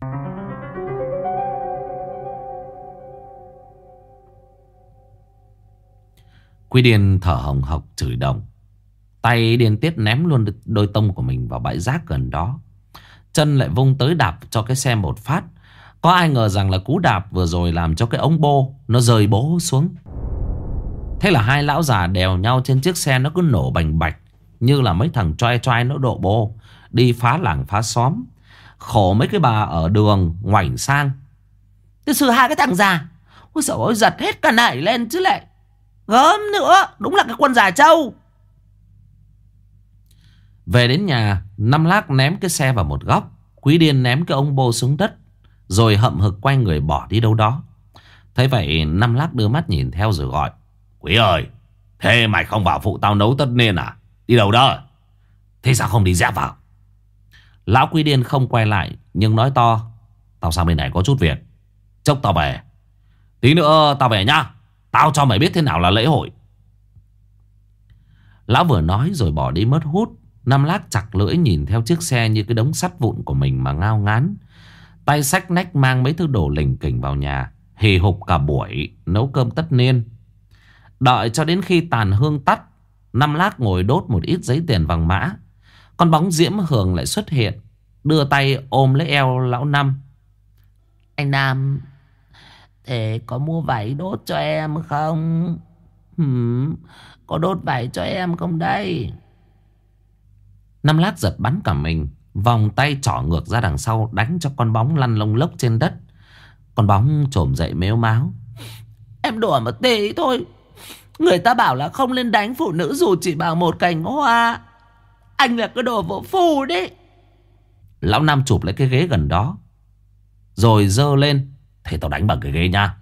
Quý Điên thở hồng hộc chửi đồng. Tay điên tiết ném luôn đôi tông của mình vào bãi rác gần đó. Chân lại vung tới đạp cho cái xe một phát. Có ai ngờ rằng là cú đạp vừa rồi làm cho cái ống bô nó rơi bố xuống. Thế là 2 lão già đèo nhau trên chiếc xe, nó cứ nổ bành bạch, như là mấy thằng choai choai nó độ bô đi phá làng phá xóm. Khổ mấy cái bà ở đường ngoảnh sang. Từ sự 2 cái thằng già, ôi dồi ôi, giật hết cả nảy lên chứ lại. Gớm nữa, đúng là cái quân già trâu. Về đến nhà, Năm Lác ném cái xe vào một góc, Quý Điên ném cái ông bô xuống đất, rồi hậm hực quay người bỏ đi đâu đó. Thế vậy Năm Lác đưa mắt nhìn theo rồi gọi: Quý ơi, thế mày không vào phụ tao nấu tất niên à? Đi đâu đó? Thế sao không đi dép vào? Lão Quý Điên không quay lại, nhưng nói to: Tao sang bên này có chút việc, chốc tao về. Tí nữa tao về nhá, tao cho mày biết thế nào là lễ hội. Lão vừa nói rồi bỏ đi mất hút. Năm Lác chặt lưỡi nhìn theo chiếc xe như cái đống sắt vụn của mình mà ngao ngán. Tay xách nách mang mấy thứ đồ lỉnh kỉnh vào nhà, hì hục cả buổi nấu cơm tất niên. Đợi cho đến khi tàn hương tắt, Năm Lác ngồi đốt một ít giấy tiền vàng mã. Con bóng Diễm Hường lại xuất hiện, đưa tay ôm lấy eo lão Năm. Anh Nam, thế có mua vải đốt cho em không? Có đốt vải cho em không đây? Năm Lác giật bắn cả mình, vòng tay trỏ ngược ra đằng sau đánh cho con bóng lăn lông lốc trên đất. Con bóng trồm dậy mếu máo. Em đùa một tí thôi. Người ta bảo là không nên đánh phụ nữ dù chỉ bằng một cành hoa. Anh là cái đồ vô phù đấy. Lão Năm chụp lấy cái ghế gần đó, rồi giơ lên Thế tao đánh bằng cái ghế nha.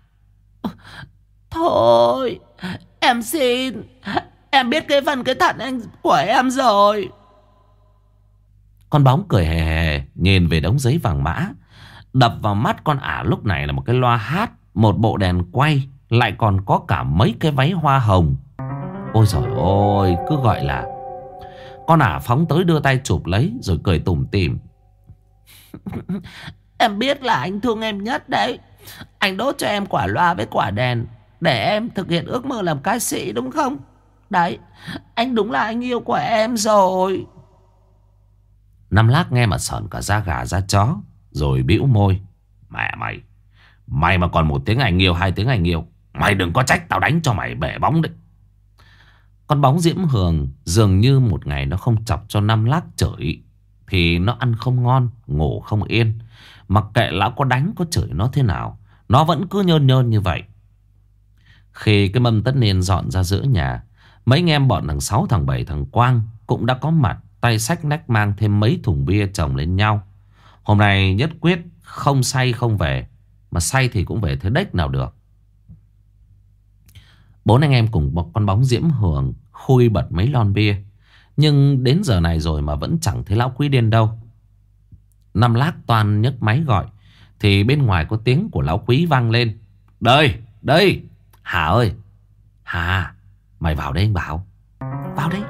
Thôi em xin. Em biết cái phần cái thận anh của em rồi. Con bóng cười hề hề nhìn về đống giấy vàng mã. Đập vào mắt con ả lúc này là một cái loa hát, một bộ đèn quay, lại còn có cả mấy cái váy hoa hồng. Ôi giời ơi, cứ gọi là... Con ả phóng tới đưa tay chụp lấy rồi cười tủm tỉm. Em biết là anh thương em nhất đấy. Anh đốt cho em quả loa với quả đèn để em thực hiện ước mơ làm ca sĩ đúng không? Đấy, anh đúng là anh yêu của em rồi. Năm Lác nghe mà sởn cả da gà da chó, rồi bĩu môi. Mẹ mày, mày mà còn 1 tiếng anh yêu, 2 tiếng anh yêu, mày đừng có trách tao đánh cho mày bể bóng đấy. Con bóng Diễm Hường dường như một ngày nó không chọc cho Năm Lác chửi thì nó ăn không ngon, ngủ không yên. Mặc kệ lão có đánh có chửi nó thế nào, nó vẫn cứ nhơn nhơn như vậy. Khi cái mâm tất niên dọn ra giữa nhà, mấy anh em bọn thằng Sáu, thằng Bảy, thằng Quang cũng đã có mặt, tay xách nách mang thêm mấy thùng bia chồng lên nhau. Hôm nay nhất quyết không say không về, mà say thì cũng về thế đếch nào được. 4 anh em cùng một con bóng Diễm Hường khui bật mấy lon bia. Nhưng đến giờ này rồi mà vẫn chẳng thấy lão Quý điên đâu. Năm Lác toan nhấc máy gọi thì bên ngoài có tiếng của lão Quý vang lên. Đây, đây, Hà ơi. Hà, mày vào đây anh bảo. Vào đây.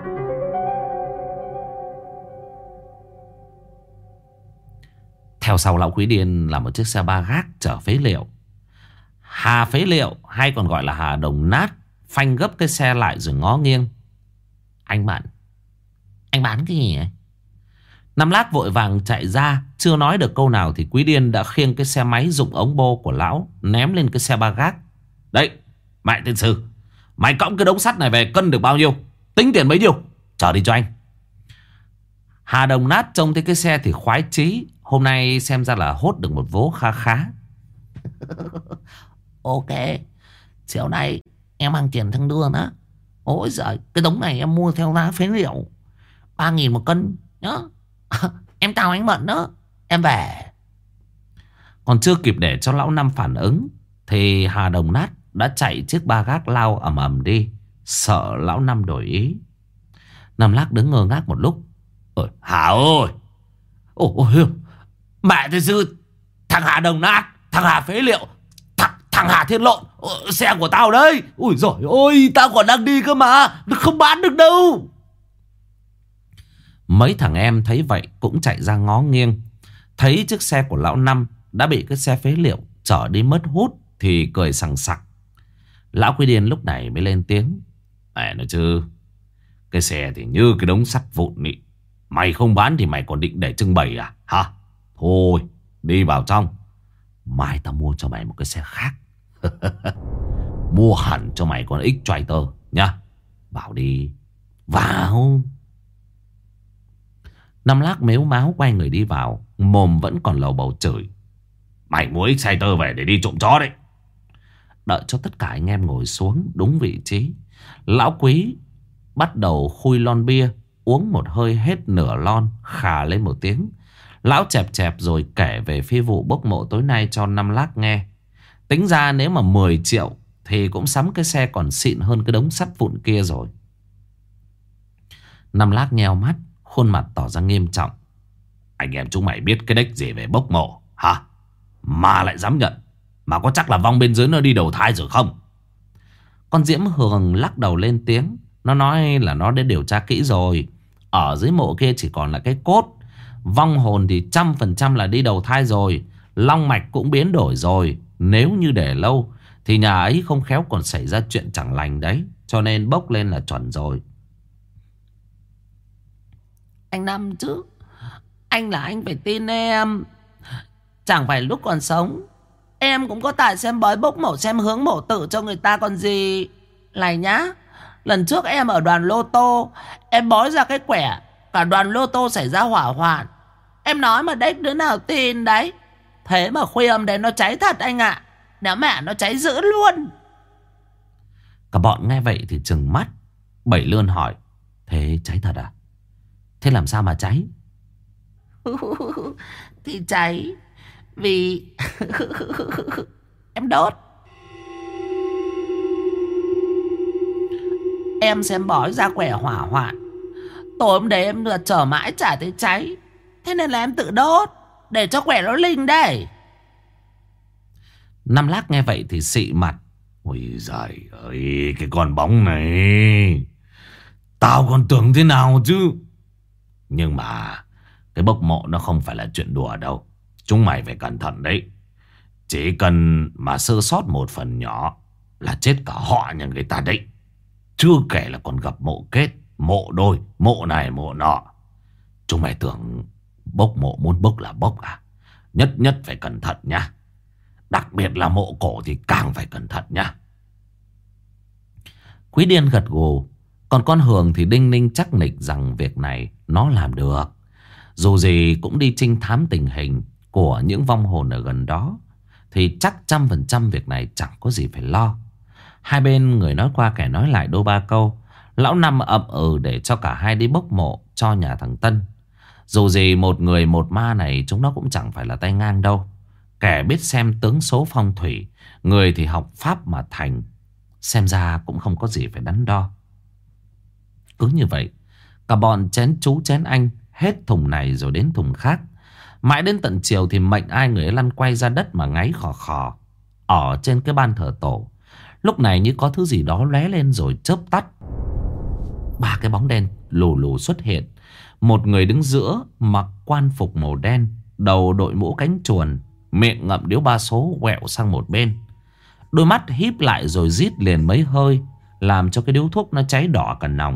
Theo sau lão Quý điên là một chiếc xe ba gác chở phế liệu. Hà phế liệu hay còn gọi là Hà đồng nát phanh gấp cái xe lại rồi ngó nghiêng. Anh bạn, anh bán cái gì ấy? Năm Lác vội vàng chạy ra, chưa nói được câu nào thì Quý điên đã khiêng cái xe máy dụng ống bô của lão ném lên cái xe ba gác. Đấy, mẹ tiên sư, mày cõng cái đống sắt này về cân được bao nhiêu? Tính tiền bấy nhiêu? Chở đi cho anh. Hà đồng nát trông thấy cái xe thì khoái chí. Hôm nay xem ra là hốt được một vố kha khá. Ok, chiều nay em mang tiền thằng đưa đó. Ôi giời, cái đống này em mua theo giá phế liệu 3.000 một cân nhá. Em chào anh Mận đó. Em về. Còn chưa kịp để cho lão Năm phản ứng thì Hà đồng nát đã chạy chiếc ba gác lao ầm ầm đi, sợ lão Năm đổi ý. Năm Lác đứng ngơ ngác một lúc. Hà ơi, ôi, mẹ thế sư, thằng Hà đồng nát, thằng Hà phế liệu, thằng Hà Thiên Lộn, xe của tao đấy. Ui giời ơi, tao còn đang đi cơ mà, không bán được đâu. Mấy thằng em thấy vậy cũng chạy ra ngó nghiêng. Thấy chiếc xe của lão Năm đã bị cái xe phế liệu chở đi mất hút thì cười sằng sặc. Lão Quý điên lúc này mới lên tiếng. Mẹ nói chứ, cái xe thì như cái đống sắt vụn nị. Mày không bán thì mày còn định để trưng bày à hả? Thôi đi vào trong, mai tao mua cho mày một cái xe khác. Mua hẳn cho mày con X Tractor nhá. Vào đi. Vào. Năm Lác mếu máo quay người đi vào, mồm vẫn còn lầu bầu chửi. Mày mua X Tractor về để đi trộm chó đấy. Đợi cho tất cả anh em ngồi xuống đúng vị trí, lão Quý bắt đầu khui lon bia. Uống một hơi hết nửa lon, khà lên một tiếng. Lão chẹp chẹp rồi kể về phi vụ bốc mộ tối nay cho Năm Lác nghe. Tính ra nếu mà 10 triệu thì cũng sắm cái xe còn xịn hơn cái đống sắt vụn kia rồi. Năm Lác nheo mắt, khuôn mặt tỏ ra nghiêm trọng. Anh em chúng mày biết cái đếch gì về bốc mộ hả? Mà lại dám nhận. Mà có chắc là vong bên dưới nó đi đầu thai rồi không? Con Diễm Hường lắc đầu lên tiếng. Nó nói là nó đã điều tra kỹ rồi. Ở dưới mộ kia chỉ còn là cái cốt. Vong hồn thì 100% là đi đầu thai rồi. Long mạch cũng biến đổi rồi. Nếu như để lâu thì nhà ấy không khéo còn xảy ra chuyện chẳng lành đấy. Cho nên bốc lên là chuẩn rồi. Anh Năm chứ, anh là anh phải tin em. Chẳng phải lúc còn sống em cũng có tài xem bói bốc mộ, xem hướng mộ tử cho người ta còn gì. Này nhá, lần trước em ở đoàn lô tô, em bói ra cái quẻ cả đoàn lô tô xảy ra hỏa hoạn. Em nói mà đếch đứa nào tin đấy. Thế mà khuya hôm đấy nó cháy thật anh ạ. Nếu mẹ nó cháy dữ luôn. Cả bọn nghe vậy thì trừng mắt. Bảy Lươn hỏi. Thế cháy thật à? Thế làm sao mà cháy? Thì cháy vì em đốt. Em xem bói ra quẻ hỏa hoạn. Tối hôm đấy em chờ mãi chả thấy cháy, thế nên là em tự đốt để cho quẻ nó linh đây. Năm Lác nghe vậy thì xị mặt. Ôi giời ơi, cái con bóng này tao còn tưởng thế nào chứ. Nhưng mà cái bốc mộ nó không phải là chuyện đùa đâu. Chúng mày phải cẩn thận đấy. Chỉ cần mà sơ sót một phần nhỏ là chết cả họ nhà người ta đấy. Chưa kể là còn gặp mộ kết, mộ đôi, mộ này mộ nọ. Chúng mày tưởng bốc mộ muốn bốc là bốc à? Nhất nhất phải cẩn thận nha. Đặc biệt là mộ cổ thì càng phải cẩn thận nha. Quý Điên gật gù. Còn con Hường thì đinh ninh chắc nịch rằng việc này nó làm được. Dù gì cũng đi trinh thám tình hình của những vong hồn ở gần đó, thì chắc 100% việc này chẳng có gì phải lo. Hai bên người nói qua kẻ nói lại đôi ba câu. Lão Năm ậm ừ để cho cả hai đi bốc mộ cho nhà thằng Tân. Dù gì một người một ma này chúng nó cũng chẳng phải là tay ngang đâu. Kẻ biết xem tướng số phong thủy, người thì học pháp mà thành. Xem ra cũng không có gì phải đắn đo. Cứ như vậy, cả bọn chén chú chén anh, hết thùng này rồi đến thùng khác. Mãi đến tận chiều thì mệnh ai người ấy lăn quay ra đất mà ngáy khò khò. Ở trên cái ban thờ tổ, lúc này như có thứ gì đó lóe lên rồi chớp tắt. Ba cái bóng đen lù lù xuất hiện. Một người đứng giữa mặc quan phục màu đen, đầu đội mũ cánh chuồn, miệng ngậm điếu ba số quẹo sang một bên. Đôi mắt híp lại rồi rít liền mấy hơi, làm cho cái điếu thuốc nó cháy đỏ cả nòng.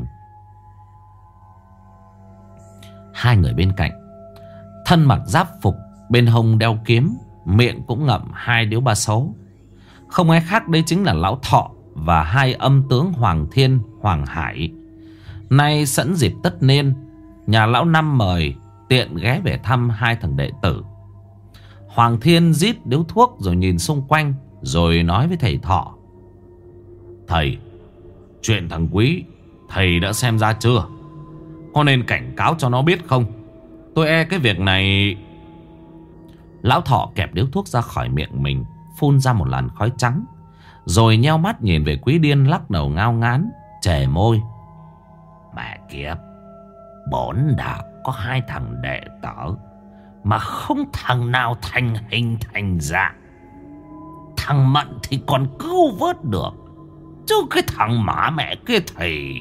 Hai người bên cạnh, thân mặc giáp phục, bên hông đeo kiếm, miệng cũng ngậm hai điếu ba số. Không ai khác đây chính là Lão Thọ và hai âm tướng Hoàng Thiên, Hoàng Hải. Nay sẵn dịp tất niên, nhà Lão Năm mời, tiện ghé về thăm hai thằng đệ tử. Hoàng Thiên rít điếu thuốc rồi nhìn xung quanh, rồi nói với thầy Thọ: Thầy, chuyện thằng Quý thầy đã xem ra chưa? Có nên cảnh cáo cho nó biết không? Tôi e cái việc này. Lão Thọ kẹp điếu thuốc ra khỏi miệng mình, phun ra một làn khói trắng, rồi nheo mắt nhìn về Quý Điên, lắc đầu ngao ngán, chề môi: Mẹ kiếp, bổn đạo có hai thằng đệ tử mà không thằng nào thành hình thành dạng. Thằng Mận thì còn cứu vớt được, chứ cái thằng má mẹ kia thì...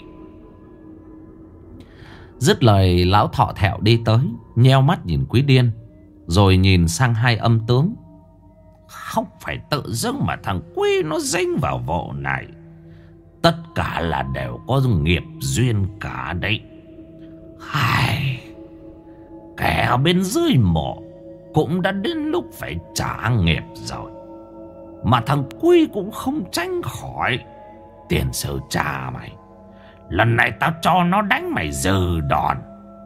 Dứt lời, Lão Thọ thẹo đi tới, nheo mắt nhìn Quý Điên, rồi nhìn sang hai âm tướng: Không phải tự dưng mà thằng Quý nó dính vào vụ này. Tất cả là đều có nghiệp duyên cả đấy. Hai, kẻ ở bên dưới mộ cũng đã đến lúc phải trả nghiệp rồi, mà thằng Quý cũng không tránh khỏi. Tiền sư cha mày, lần này tao cho nó đánh mày dừ đòn.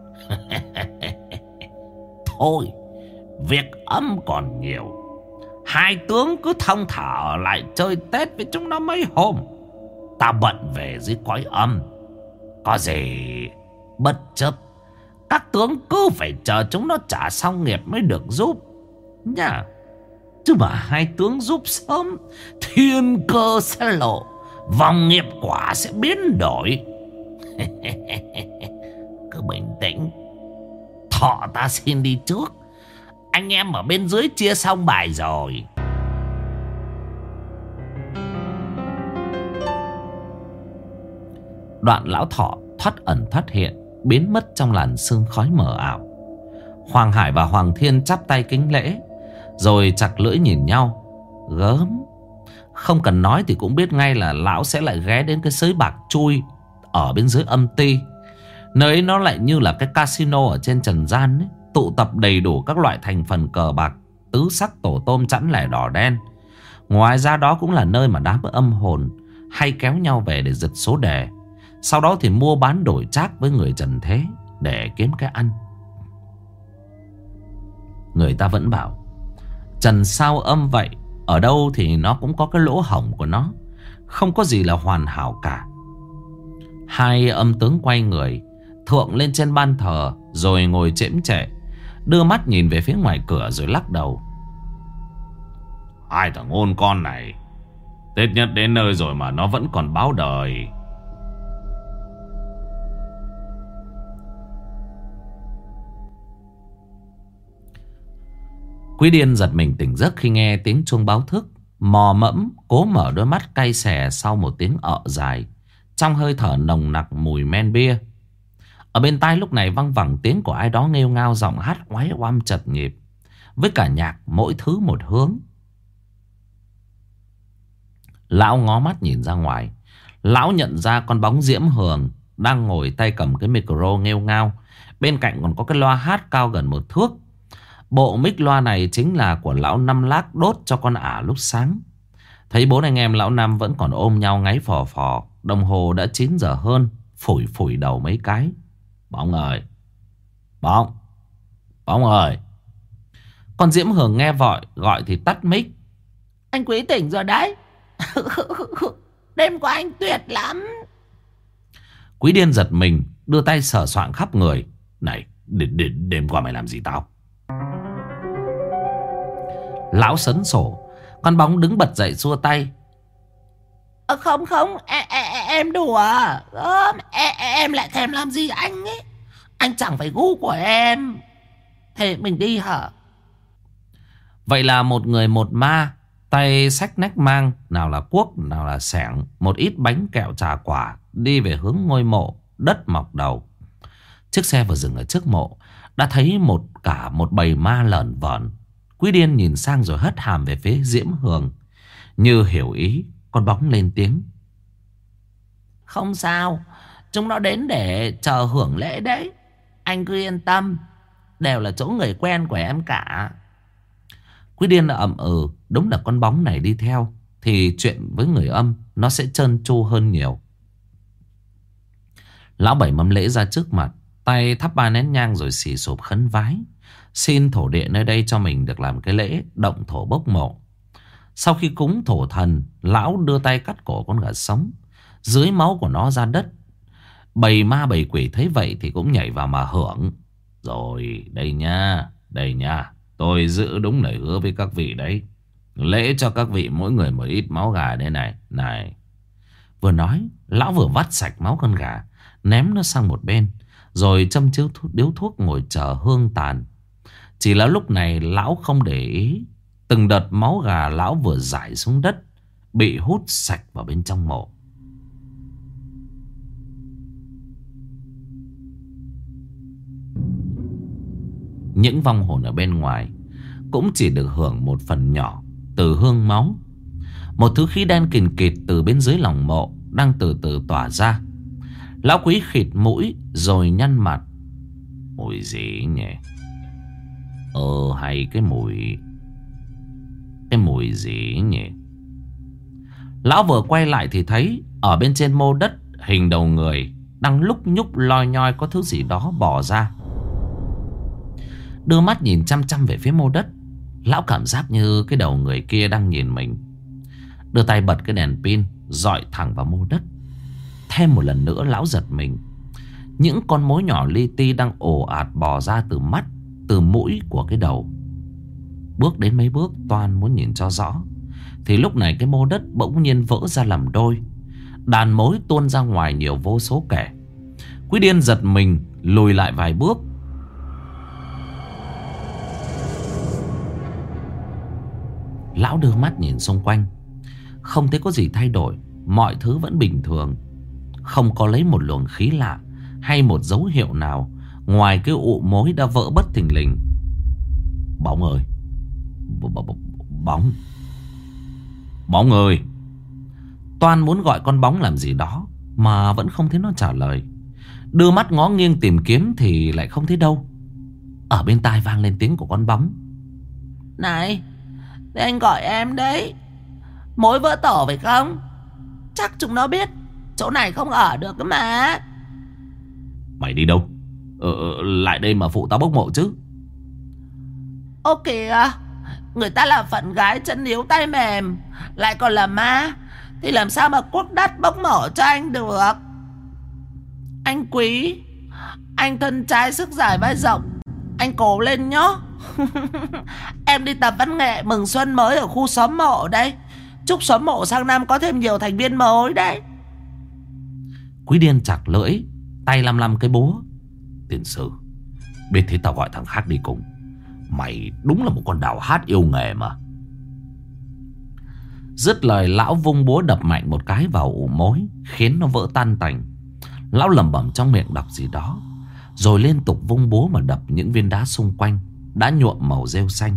Thôi, việc âm còn nhiều, hai tướng cứ thong thả ở lại chơi Tết với chúng nó mấy hôm. Ta bận về dưới cõi âm, có gì bất chấp các tướng cứ phải chờ chúng nó trả xong nghiệp mới được giúp nha. Chứ mà hai tướng giúp sớm, thiên cơ sẽ lộ, vòng nghiệp quả sẽ biến đổi. Cứ bình tĩnh. Thọ ta xin đi trước, anh em ở bên dưới chia xong bài rồi. Đoạn Lão Thọ thoát ẩn thoát hiện, biến mất trong làn sương khói mờ ảo. Hoàng Hải và Hoàng Thiên chắp tay kính lễ, rồi chặt lưỡi nhìn nhau. Gớm, không cần nói thì cũng biết ngay là lão sẽ lại ghé đến cái sới bạc chui ở bên dưới âm ty. Nơi ấy nó lại như là cái casino ở trên trần gian ấy, tụ tập đầy đủ các loại thành phần cờ bạc, tứ sắc tổ tôm chẵn lẻ đỏ đen. Ngoài ra đó cũng là nơi mà đám âm hồn hay kéo nhau về để giật số đề, sau đó thì mua bán đổi trác với người trần thế để kiếm cái ăn. Người ta vẫn bảo trần sao âm vậy, ở đâu thì nó cũng có cái lỗ hổng của nó, không có gì là hoàn hảo cả. Hai âm tướng quay người, thượng lên trên ban thờ, rồi ngồi chễm chệ, đưa mắt nhìn về phía ngoài cửa rồi lắc đầu. Hai thằng ôn con này, Tết nhất đến nơi rồi mà nó vẫn còn báo đời. Quý Điên giật mình tỉnh giấc khi nghe tiếng chuông báo thức. Mò mẫm cố mở đôi mắt cay xè sau một tiếng ợ dài, trong hơi thở nồng nặc mùi men bia. Ở bên tai lúc này văng vẳng tiếng của ai đó nghêu ngao giọng hát oái oăm chật nhịp, với cả nhạc mỗi thứ một hướng. Lão ngó mắt nhìn ra ngoài. Lão nhận ra con bóng Diễm Hường đang ngồi tay cầm cái micro nghêu ngao. Bên cạnh còn có cái loa hát cao gần 1 thước. Bộ mic loa này chính là của lão Năm Lác đốt cho con ả lúc sáng. Thấy 4 anh em lão Năm vẫn còn ôm nhau ngáy phò phò. Đồng hồ đã 9 giờ hơn. Phủi phủi đầu mấy cái. Bóng ơi, Bóng, Bóng ơi. Con Diễm Hường nghe gọi thì tắt mic. Anh Quý tỉnh rồi đấy. Đêm của anh tuyệt lắm. Quý Điên giật mình, đưa tay sờ soạng khắp người. Này, đêm qua mày làm gì tao? Lão sấn sổ. Con bóng đứng bật dậy xua tay. Không, em đùa. Em lại thèm làm gì anh ấy. Anh chẳng phải gu của em. Thế mình đi hả? Vậy là một người một ma, tay xách nách mang, nào là cuốc, nào là xẻng, một ít bánh kẹo trà quả, đi về hướng ngôi mộ đất mọc đầu. Chiếc xe vừa dừng ở trước mộ, đã thấy cả một bầy ma lởn vởn. Quý Điên nhìn sang rồi hất hàm về phía Diễm Hường. Như hiểu ý, con bóng lên tiếng. Không sao, chúng nó đến để chờ hưởng lễ đấy. Anh cứ yên tâm, đều là chỗ người quen của em cả. Quý Điên là ậm ừ. Đúng là con bóng này đi theo thì chuyện với người âm nó sẽ trơn tru hơn nhiều. Lão Bảy mâm lễ ra trước mặt, tay thắp 3 nén nhang rồi xì xụp khấn vái, xin thổ địa nơi đây cho mình được làm cái lễ động thổ bốc mộ. Sau khi cúng thổ thần, lão đưa tay cắt cổ con gà sống, dưới máu của nó ra đất. Bầy ma bầy quỷ thấy vậy thì cũng nhảy vào mà hưởng. Rồi đây nha, tôi giữ đúng lời hứa với các vị đấy. Lễ cho các vị mỗi người một ít máu gà đây này. Vừa nói, lão vừa vắt sạch máu con gà, ném nó sang một bên, rồi châm điếu thuốc ngồi chờ hương tàn. Chỉ là lúc này lão không để ý, từng đợt máu gà lão vừa rải xuống đất, bị hút sạch vào bên trong mộ. Những vong hồn ở bên ngoài cũng chỉ được hưởng một phần nhỏ từ hương máu. Một thứ khí đen kìn kịt từ bên dưới lòng mộ đang từ từ tỏa ra. Lão Quý khịt mũi rồi nhăn mặt. Mùi gì nhỉ? Hay cái mùi gì nhỉ? Lão vừa quay lại thì thấy ở bên trên mô đất hình đầu người đang lúc nhúc loi nhoi có thứ gì đó bò ra. Đưa mắt nhìn chăm chăm về phía mô đất, lão cảm giác như cái đầu người kia đang nhìn mình. Đưa tay bật cái đèn pin dọi thẳng vào mô đất. Thêm một lần nữa lão giật mình. Những con mối nhỏ li ti đang ồ ạt bò ra từ mắt, từ mũi của cái đầu. Bước đến mấy bước toan muốn nhìn cho rõ thì lúc này cái mô đất bỗng nhiên vỡ ra làm đôi. Đàn mối tuôn ra ngoài nhiều vô số kẻ. Quý Điên giật mình lùi lại vài bước. Lão đưa mắt nhìn xung quanh, không thấy có gì thay đổi. Mọi thứ vẫn bình thường, không có lấy một luồng khí lạ hay một dấu hiệu nào ngoài cái ụ mối đã vỡ bất thình lình. Bóng ơi, Bóng ơi. Toan muốn gọi con bóng làm gì đó mà vẫn không thấy nó trả lời. Đưa mắt ngó nghiêng tìm kiếm thì lại không thấy đâu. Ở bên tai vang lên tiếng của con bóng. Này, thế anh gọi em đấy. Mối vỡ tổ phải không? Chắc chúng nó biết chỗ này không ở được cơ mà. Mày đi đâu? Lại đây mà phụ tao bốc mộ chứ. Ô kìa, người ta là phận gái chân yếu tay mềm, lại còn là ma, thì làm sao mà cuốc đất bốc mộ cho anh được. Anh Quý, anh thân trai sức dài vai rộng, anh cố lên nhó. Em đi tập văn nghệ mừng xuân mới ở khu xóm mộ đấy. Chúc xóm mộ sang năm có thêm nhiều thành viên mới đấy. Quý điên chặt lưỡi, tay lăm lăm cái búa. Tiền sư, biết thế tao gọi thằng khác đi cùng. Mày đúng là một con đào hát yêu nghề mà. Dứt lời, lão vung búa đập mạnh một cái vào ụ mối, khiến nó vỡ tan tành. Lão lẩm bẩm trong miệng đọc gì đó, rồi liên tục vung búa mà đập những viên đá xung quanh đã nhuộm màu rêu xanh.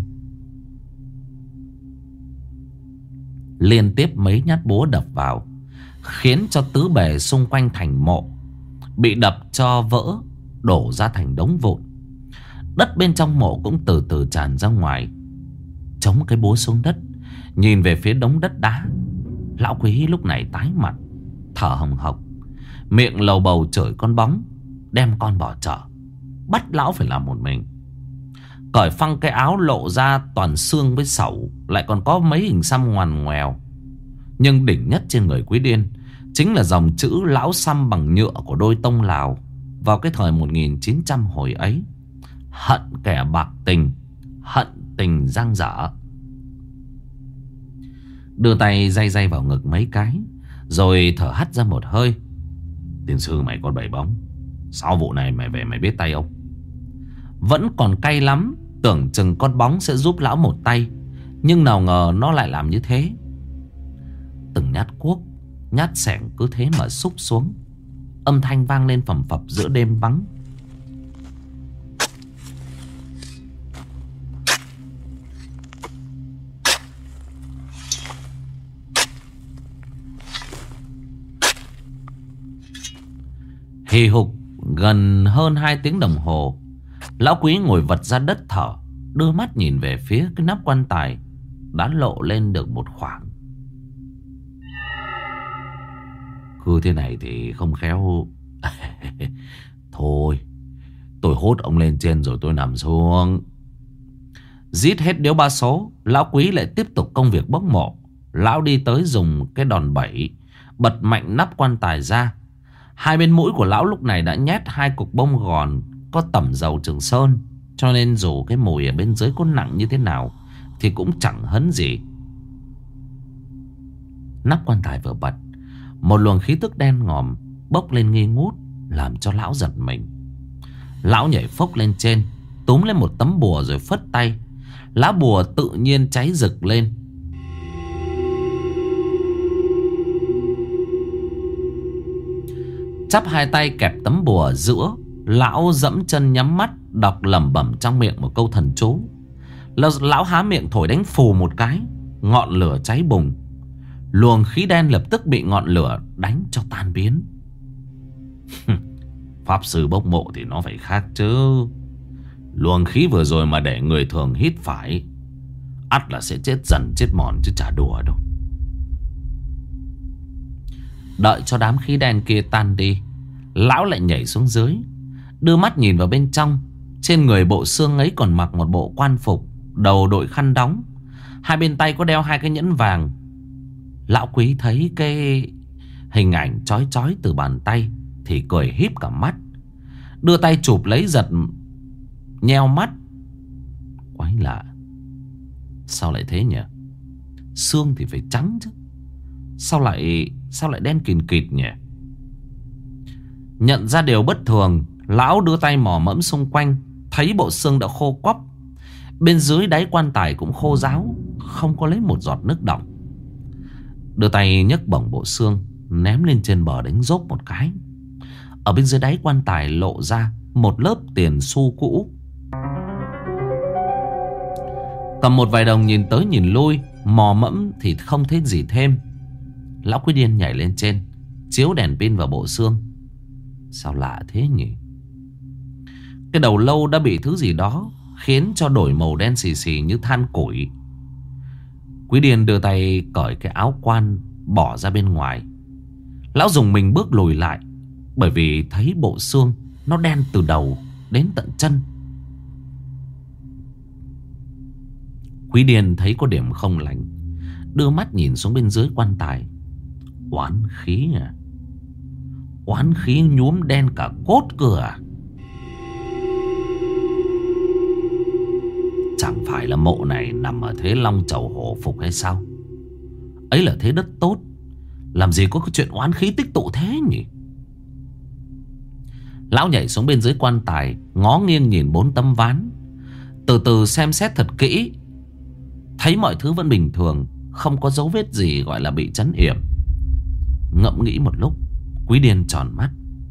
Liên tiếp mấy nhát búa đập vào, khiến cho tứ bề xung quanh thành mộ bị đập cho vỡ, đổ ra thành đống vụn. Đất bên trong mộ cũng từ từ tràn ra ngoài. Chống cái búa xuống đất, nhìn về phía đống đất đá, lão Quý lúc này tái mặt, thở hồng hộc, miệng lầu bầu chửi con bóng đem con bỏ chợ, bắt lão phải làm một mình. Cởi phăng cái áo lộ ra toàn xương với sẩu, lại còn có mấy hình xăm ngoằn ngoèo. Nhưng đỉnh nhất trên người Quý điên chính là dòng chữ lão xăm bằng nhựa của đôi tông Lào vào cái thời 1900 hồi ấy: hận kẻ bạc tình, hận tình giang dở. Đưa tay day day vào ngực mấy cái, rồi thở hắt ra một hơi. Tiền sư mày còn bảy bóng, sau vụ này mày về mày biết tay không? Vẫn còn cay lắm, tưởng chừng con bóng sẽ giúp lão một tay, nhưng nào ngờ nó lại làm như thế. Từng nhát cuốc, nhát xẻng cứ thế mà xúc xuống, âm thanh vang lên phầm phập giữa đêm vắng. Hì hục gần hơn 2 tiếng đồng hồ, lão Quý ngồi vật ra đất thở, đưa mắt nhìn về phía cái nắp quan tài đã lộ lên được một khoảng. Cứ thế này thì không khéo. Thôi, tôi hốt ông lên trên rồi tôi nằm xuống. Giết hết điếu ba số, lão Quý lại tiếp tục công việc bốc mộ. Lão đi tới dùng cái đòn bẩy bật mạnh nắp quan tài ra. Hai bên mũi của lão lúc này đã nhét 2 cục bông gòn có tẩm dầu Trường Sơn, cho nên dù cái mùi ở bên dưới có nặng như thế nào thì cũng chẳng hấn gì. Nắp quan tài vừa bật, một luồng khí tức đen ngòm bốc lên nghi ngút, làm cho lão giật mình. Lão nhảy phốc lên trên, túm lên một tấm bùa rồi phất tay. Lá bùa tự nhiên cháy rực lên. Chắp hai tay kẹp tấm bùa ở giữa, lão dẫm chân nhắm mắt, đọc lẩm bẩm trong miệng một câu thần chú. Lão há miệng thổi đánh phù một cái, ngọn lửa cháy bùng. Luồng khí đen lập tức bị ngọn lửa đánh cho tan biến. Pháp sư bốc mộ thì nó phải khác chứ. Luồng khí vừa rồi mà để người thường hít phải, ắt là sẽ chết dần chết mòn chứ chả đùa đâu. Đợi cho đám khí đen kia tan đi, lão lại nhảy xuống dưới, đưa mắt nhìn vào bên trong. Trên người bộ xương ấy còn mặc một bộ quan phục, đầu đội khăn đóng, hai bên tay có đeo 2 cái nhẫn vàng. Lão Quý thấy cái hình ảnh chói chói từ bàn tay thì cười híp cả mắt, đưa tay chụp lấy giật nheo mắt. Quái lạ, sao lại thế nhỉ? Xương thì phải trắng chứ, sao lại đen kìn kịt nhỉ? Nhận ra điều bất thường, lão đưa tay mò mẫm xung quanh, thấy bộ xương đã khô quắp. Bên dưới đáy quan tài cũng khô ráo, không có lấy một giọt nước đọng. Đưa tay nhấc bổng bộ xương, ném lên trên bờ đánh rốp một cái. Ở bên dưới đáy quan tài lộ ra một lớp tiền xu cũ. Cầm một vài đồng nhìn tới nhìn lui, mò mẫm thì không thấy gì thêm. Lão Quý điên nhảy lên trên, chiếu đèn pin vào bộ xương. Sao lạ thế nhỉ? Cái đầu lâu đã bị thứ gì đó khiến cho đổi màu đen xì xì như than củi. Quý điên đưa tay cởi cái áo quan bỏ ra bên ngoài. Lão dùng mình bước lùi lại, bởi vì thấy bộ xương nó đen từ đầu đến tận chân. Quý điên thấy có điểm không lành, đưa mắt nhìn xuống bên dưới quan tài. Oán khí à? Oán khí nhuốm đen cả cốt cửa à? Chẳng phải là mộ này nằm ở thế long chầu hổ phục hay sao? Ấy là thế đất tốt, làm gì có cái chuyện oán khí tích tụ thế nhỉ? Lão nhảy xuống bên dưới quan tài, ngó nghiêng nhìn 4 tấm ván, từ từ xem xét thật kỹ. Thấy mọi thứ vẫn bình thường, không có dấu vết gì gọi là bị trấn yểm. Ngẫm nghĩ một lúc, Quý Điên tròn mắt.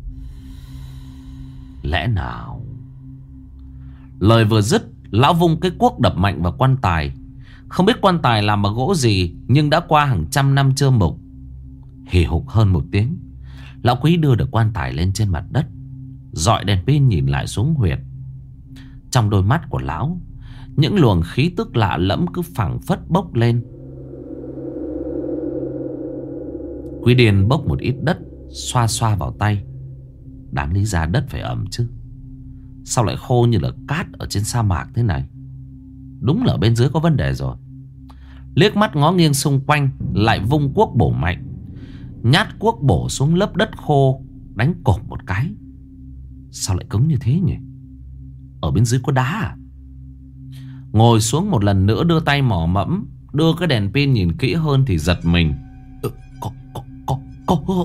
Lẽ nào... Lời vừa dứt, lão vung cái cuốc đập mạnh vào quan tài. Không biết quan tài làm bằng gỗ gì, nhưng đã qua hàng trăm năm chưa mục. Hì hục hơn một tiếng, lão Quý đưa được quan tài lên trên mặt đất, dọi đèn pin nhìn lại xuống huyệt. Trong đôi mắt của lão, những luồng khí tức lạ lẫm cứ phảng phất bốc lên. Quý Điên bốc một ít đất, xoa xoa vào tay. Đáng lý ra đất phải ẩm chứ, sao lại khô như là cát ở trên sa mạc thế này? Đúng là bên dưới có vấn đề rồi. Liếc mắt ngó nghiêng xung quanh, lại vung cuốc bổ mạnh. Nhát cuốc bổ xuống lớp đất khô, đánh cộp một cái. Sao lại cứng như thế nhỉ? Ở bên dưới có đá à? Ngồi xuống một lần nữa, đưa tay mò mẫm, đưa cái đèn pin nhìn kỹ hơn thì giật mình. Có.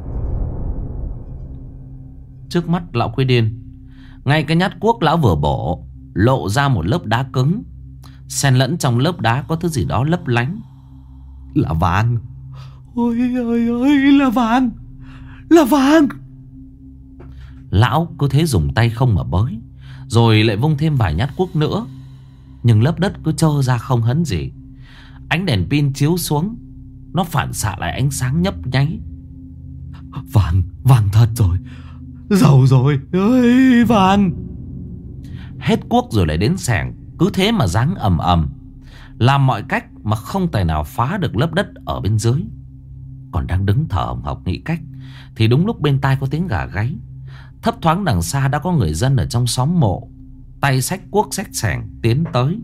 Trước mắt lão Quý Điên, ngay cái nhát cuốc lão vừa bổ, lộ ra một lớp đá cứng. Xen lẫn trong lớp đá có thứ gì đó lấp lánh. Là vàng. Ôi ơi ơi, là vàng. Là vàng. Lão cứ thế dùng tay không mà bới, rồi lại vung thêm vài nhát cuốc nữa. Nhưng lớp đất cứ trơ ra không hấn gì. Ánh đèn pin chiếu xuống, nó phản xạ lại ánh sáng nhấp nháy. Vàng thật rồi. Giàu rồi ơi, vàng. Hết cuốc rồi lại đến xẻng, cứ thế mà giáng ầm ầm, làm mọi cách mà không tài nào phá được lớp đất ở bên dưới. Còn đang đứng thở hồng hộc nghĩ cách, thì đúng lúc bên tai có tiếng gà gáy. Thấp thoáng đằng xa đã có người dân ở trong xóm mộ, tay xách cuốc xách xẻng tiến tới.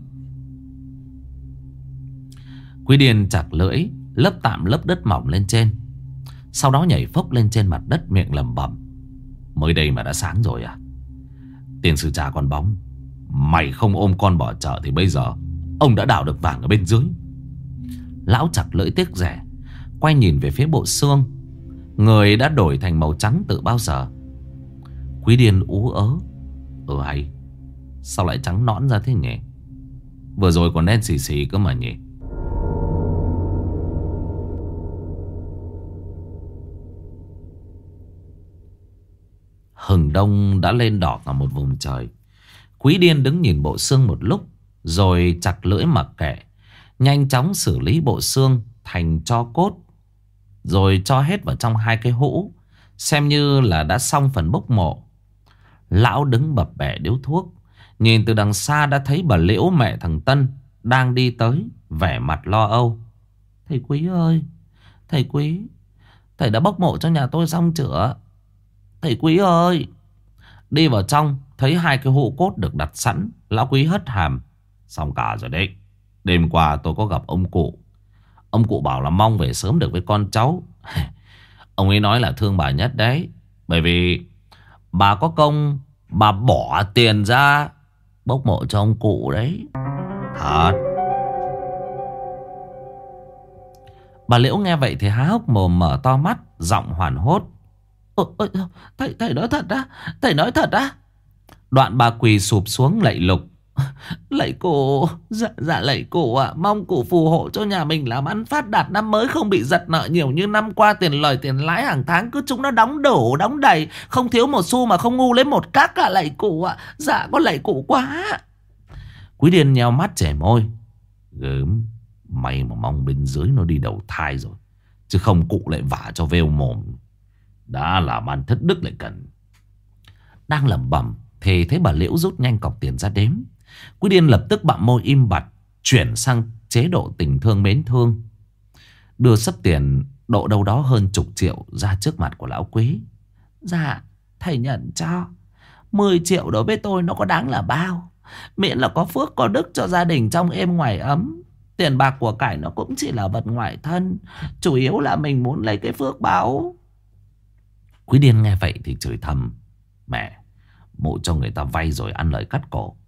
Quý Điên chặt lưỡi, lấp tạm lớp đất mỏng lên trên, sau đó nhảy phốc lên trên mặt đất, miệng lẩm bẩm. Mới đây mà đã sáng rồi à? Tiền sư cha con bóng, mày không ôm con bỏ chợ thì bây giờ ông đã đào được vàng ở bên dưới. Lão chặt lưỡi tiếc rẻ, quay nhìn về phía bộ xương. Người đã đổi thành màu trắng từ bao giờ. Quý Điên ú ớ. Hay, sao lại trắng nõn ra thế nhỉ? Vừa rồi còn đen xì xì cơ mà nhỉ? Hừng đông đã lên đỏ cả một vùng trời. Quý Điên đứng nhìn bộ xương một lúc, rồi chặt lưỡi mặc kệ, nhanh chóng xử lý bộ xương thành tro cốt, rồi cho hết vào trong 2 cái hũ, xem như là đã xong phần bốc mộ. Lão đứng bập bẹ điếu thuốc, nhìn từ đằng xa đã thấy bà Liễu, mẹ thằng Tân, đang đi tới, vẻ mặt lo âu. Thầy Quý ơi, thầy Quý, thầy đã bốc mộ cho nhà tôi xong chưa? Thầy Quý ơi. Đi vào trong, thấy 2 cái hũ cốt được đặt sẵn. Lão Quý hất hàm. Xong cả rồi đấy. Đêm qua tôi có gặp ông cụ. Ông cụ bảo là mong về sớm được với con cháu. Ông ấy nói là thương bà nhất đấy, bởi vì bà có công, bà bỏ tiền ra bốc mộ cho ông cụ đấy. Thật. Bà Liễu nghe vậy thì há hốc mồm, mở to mắt, giọng hoảng hốt. Thầy nói thật á? Thầy nói thật á? Đoạn bà quỳ sụp xuống lạy lục. Lạy cụ. Dạ lạy cụ ạ. Mong cụ phù hộ cho nhà mình làm ăn phát đạt, năm mới không bị giật nợ nhiều như năm qua. Tiền lời tiền lãi hàng tháng cứ chúng nó đóng đủ đóng đầy, không thiếu một xu mà không ngu lấy một các ạ lạy cụ ạ. Dạ con lạy cụ quá. Quý Điên nheo mắt chảy môi. Gớm. May mà mong bên dưới nó đi đầu thai rồi, chứ không cụ lại vả cho vêu mồm. Đã làm ăn thất đức lại cần. Đang lẩm bẩm thì thấy bà Liễu rút nhanh cọc tiền ra đếm. Quý Điên lập tức bặm môi im bặt, chuyển sang chế độ tình thương mến thương, đưa sấp tiền độ đâu đó hơn chục triệu ra trước mặt của lão Quý. Dạ thầy nhận cho. 10 triệu đối với tôi nó có đáng là bao, miễn là có phước có đức cho gia đình trong êm ngoài ấm. Tiền bạc của cải nó cũng chỉ là vật ngoại thân, chủ yếu là mình muốn lấy cái phước báo. Quý Điên nghe vậy thì chửi thầm. Mẹ, mụ cho người ta vay rồi ăn lời cắt cổ,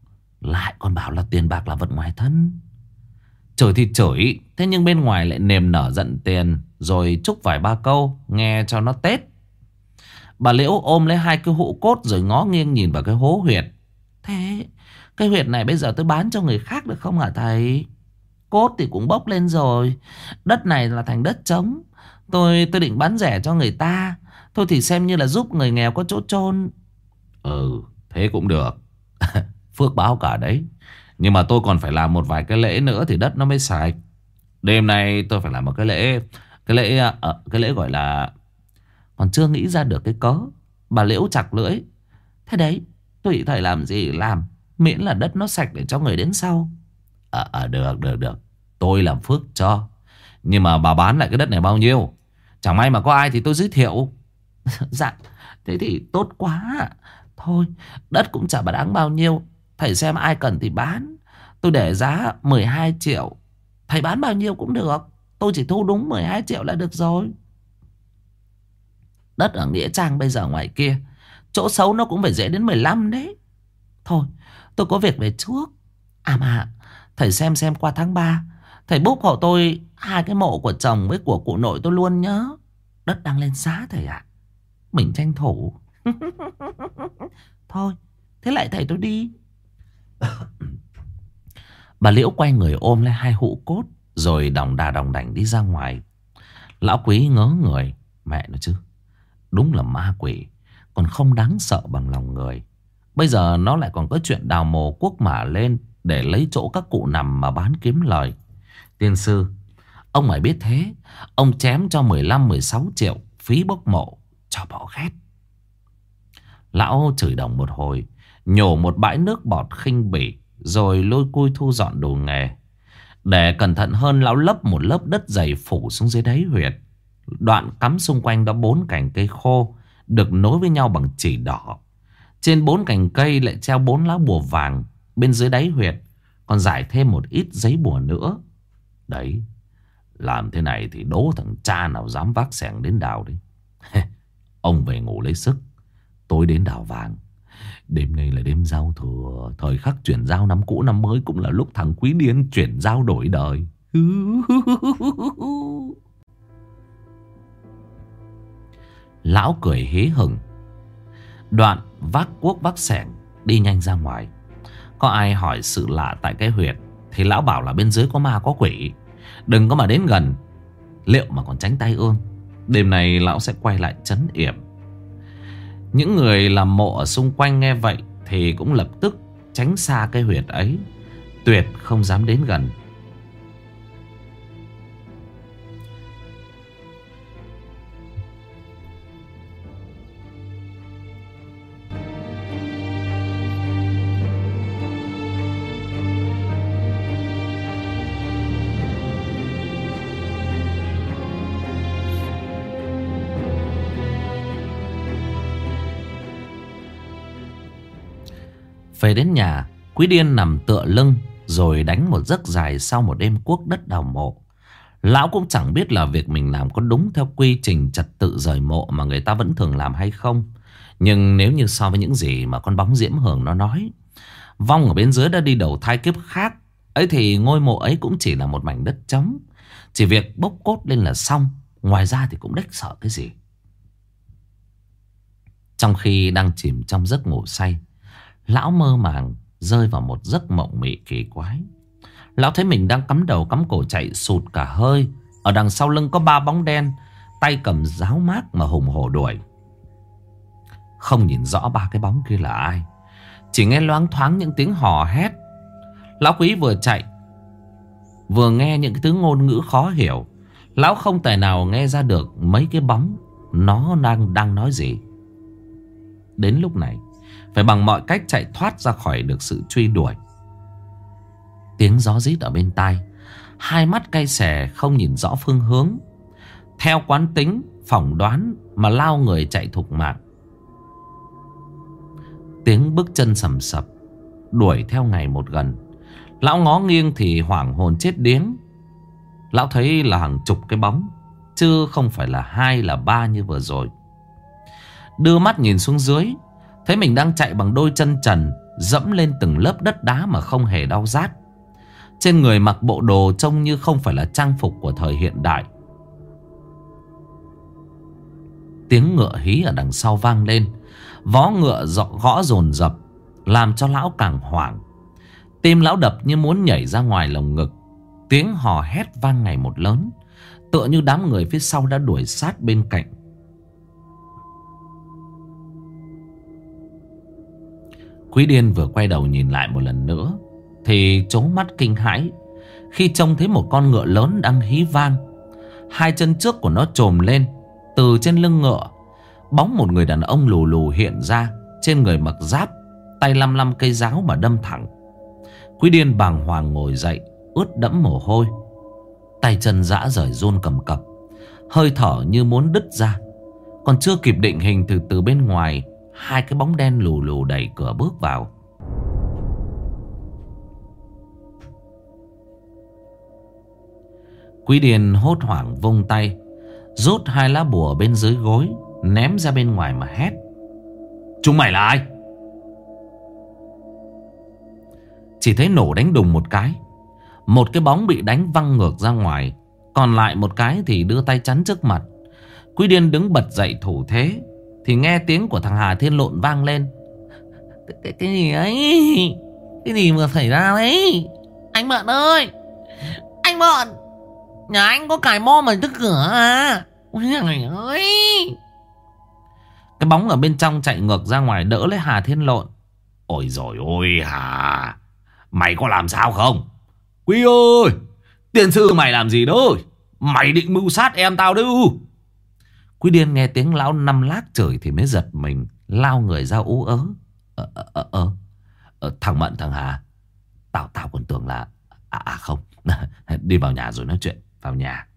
Lại còn bảo là tiền bạc là vật ngoài thân. Chửi thì chửi, thế nhưng bên ngoài lại nềm nở giận tiền, rồi chúc vài ba câu nghe cho nó tết. Bà Liễu ôm lấy hai cái hũ cốt rồi ngó nghiêng nhìn vào cái hố huyệt. Thế cái huyệt này bây giờ tôi bán cho người khác được không hả thầy? Cốt thì cũng bốc lên rồi, đất này là thành đất trống. Tôi định bán rẻ cho người ta. Thôi thì xem như là giúp người nghèo có chỗ chôn. Ừ, thế cũng được. Phước báo cả đấy. Nhưng mà tôi còn phải làm một vài cái lễ nữa thì đất nó mới sạch. Đêm nay tôi phải làm một cái lễ. Cái lễ gọi là... Còn chưa nghĩ ra được cái cớ. Bà Liễu chặt lưỡi. Thế đấy, tùy thầy làm gì làm, miễn là đất nó sạch để cho người đến sau. Được. Tôi làm phước cho. Nhưng mà bà bán lại cái đất này bao nhiêu? Chẳng may mà có ai thì tôi giới thiệu. Dạ, thế thì tốt quá. Thôi, đất cũng chả bà đáng bao nhiêu. Thầy xem ai cần thì bán. Tôi để giá 12 triệu. Thầy bán bao nhiêu cũng được. Tôi chỉ thu đúng 12 triệu là được rồi. Đất ở Nghĩa Trang bây giờ ngoài kia, chỗ xấu nó cũng phải dễ đến 15 đấy. Thôi, tôi có việc về trước. À mà, thầy xem qua tháng 3 thầy book hộ tôi 2 cái mộ của chồng với của cụ nội tôi luôn nhớ. Đất đang lên giá thầy ạ. Mình tranh thủ. Thôi, thế lại thầy tôi đi. Bà Liễu quay người ôm lấy hai hũ cốt rồi đòng đảnh đi ra ngoài. Lão Quý ngớ người. Mẹ nó chứ, đúng là ma quỷ, còn không đáng sợ bằng lòng người. Bây giờ nó lại còn có chuyện đào mồ cuốc mả lên để lấy chỗ các cụ nằm mà bán kiếm lời. Tiên sư, ông mày biết thế, ông chém cho 15-16 triệu phí bốc mộ cho bỏ ghét. Lão chửi đồng một hồi, nhổ một bãi nước bọt khinh bỉ, rồi lôi cui thu dọn đồ nghề. Để cẩn thận hơn, lão lấp một lớp đất dày phủ xuống dưới đáy huyệt. Đoạn cắm xung quanh đó 4 cành cây khô được nối với nhau bằng chỉ đỏ. Trên 4 cành cây lại treo 4 lá bùa vàng. Bên dưới đáy huyệt còn rải thêm một ít giấy bùa nữa. Đấy, làm thế này thì đố thằng cha nào dám vác xẻng đến đào đấy. Ông về ngủ lấy sức, tôi đến đào vàng. Đêm nay là đêm giao thừa, thời khắc chuyển giao năm cũ năm mới, cũng là lúc thằng Quý điên chuyển giao đổi đời. Lão cười hí hửng. Đoạn vác cuốc vác xẻng đi nhanh ra ngoài. Có ai hỏi sự lạ tại cái huyệt thì lão bảo là bên dưới có ma có quỷ, đừng có mà đến gần, liệu mà còn tránh tai ương. Đêm nay lão sẽ quay lại trấn yểm. Những người làm mộ ở xung quanh nghe vậy thì cũng lập tức tránh xa cái huyệt ấy, tuyệt không dám đến gần. Về đến nhà, Quý điên nằm tựa lưng rồi đánh một giấc dài sau một đêm cuốc đất đào mộ. Lão cũng chẳng biết là việc mình làm có đúng theo quy trình trật tự rời mộ mà người ta vẫn thường làm hay không. Nhưng nếu như so với những gì mà con bóng Diễm Hường nó nói, vong ở bên dưới đã đi đầu thai kiếp khác ấy, thì ngôi mộ ấy cũng chỉ là một mảnh đất trống, chỉ việc bốc cốt lên là xong. Ngoài ra thì cũng đếch sợ cái gì. Trong khi đang chìm trong giấc ngủ say, lão mơ màng rơi vào một giấc mộng mị kỳ quái. Lão thấy mình đang cắm đầu cắm cổ chạy sụt cả hơi. Ở đằng sau lưng có 3 bóng đen, tay cầm giáo mác mà hùng hổ đuổi. Không nhìn rõ 3 cái bóng kia là ai, chỉ nghe loáng thoáng những tiếng hò hét. Lão Quý vừa chạy vừa nghe những cái thứ ngôn ngữ khó hiểu. Lão không thể nào nghe ra được mấy cái bóng nó đang nói gì. Đến lúc này phải bằng mọi cách chạy thoát ra khỏi được sự truy đuổi. Tiếng gió rít ở bên tai, hai mắt cay xè không nhìn rõ phương hướng. Theo quán tính phỏng đoán mà lao người chạy thục mạng. Tiếng bước chân sầm sập đuổi theo ngày một gần. Lão ngó nghiêng thì hoảng hồn chết điếng. Lão thấy là hàng chục cái bóng, chứ không phải là 2 là 3 như vừa rồi. Đưa mắt nhìn xuống dưới, thấy mình đang chạy bằng đôi chân trần dẫm lên từng lớp đất đá mà không hề đau rát. Trên người mặc bộ đồ trông như không phải là trang phục của thời hiện đại. Tiếng ngựa hí ở đằng sau vang lên. Vó ngựa gõ dồn dập, làm cho lão càng hoảng. Tim lão đập như muốn nhảy ra ngoài lồng ngực. Tiếng hò hét vang ngày một lớn, tựa như đám người phía sau đã đuổi sát bên cạnh. Quý Điên vừa quay đầu nhìn lại một lần nữa thì trố mắt kinh hãi khi trông thấy một con ngựa lớn đang hí vang. Hai chân trước của nó trồm lên. Từ trên lưng ngựa, bóng một người đàn ông lù lù hiện ra. Trên người mặc giáp, tay lăm lăm cây giáo mà đâm thẳng. Quý Điên bàng hoàng ngồi dậy, ướt đẫm mồ hôi, tay chân rã rời run cầm cập, hơi thở như muốn đứt ra. Còn chưa kịp định hình thì từ bên ngoài, hai cái bóng đen lù lù đẩy cửa bước vào. Quý Điên hốt hoảng vung tay, rút hai lá bùa bên dưới gối, ném ra bên ngoài mà hét: "Chúng mày là ai?" Chỉ thấy nổ đánh đùng một cái. Một cái bóng bị đánh văng ngược ra ngoài, còn lại một cái thì đưa tay chắn trước mặt. Quý Điên đứng bật dậy thủ thế thì nghe tiếng của thằng Hà Thiên Lộn vang lên: Cái gì ấy? Cái gì vừa xảy ra đấy? Anh Mận ơi! Anh Mận! Nhà anh có cài mo mà trước cửa à? Ôi trời ơi! Cái bóng ở bên trong chạy ngược ra ngoài đỡ lấy Hà Thiên Lộn. "Ôi dồi ôi Hà, mày có làm sao không? Quý ơi, tiền sư mày làm gì đó? Mày định mưu sát em tao đấy ư?" Quý Điên nghe tiếng lão Năm Lác chửi thì mới giật mình, lao người ra ú ớ. Thằng Mận, thằng Hà, Tao còn tưởng là không. Đi vào nhà rồi nói chuyện. Vào nhà.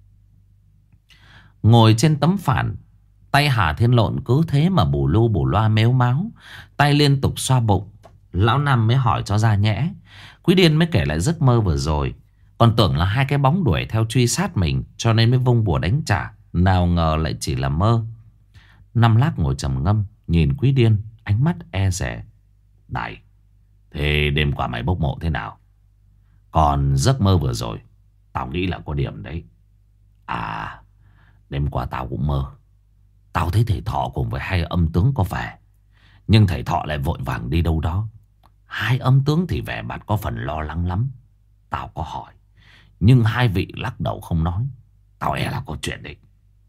Ngồi trên tấm phản, tay Hà Thiên Lộn cứ thế mà bù lu bù loa mếu máo, tay liên tục xoa bụng. Lão Năm mới hỏi cho ra nhẽ. Quý Điên mới kể lại giấc mơ vừa rồi. Còn tưởng là hai cái bóng đuổi theo truy sát mình, cho nên mới vung bùa đánh trả. Nào ngờ lại chỉ là mơ. Năm Lác ngồi trầm ngâm, nhìn Quý Điên, ánh mắt e dè. "Này, thế đêm qua mày bốc mộ thế nào? Còn giấc mơ vừa rồi, tao nghĩ là có điểm đấy." "À, đêm qua tao cũng mơ. Tao thấy thầy Thọ cùng với hai âm tướng có về, nhưng thầy Thọ lại vội vàng đi đâu đó. Hai âm tướng thì vẻ mặt có phần lo lắng lắm. Tao có hỏi, nhưng hai vị lắc đầu không nói. Tao e là có chuyện đấy."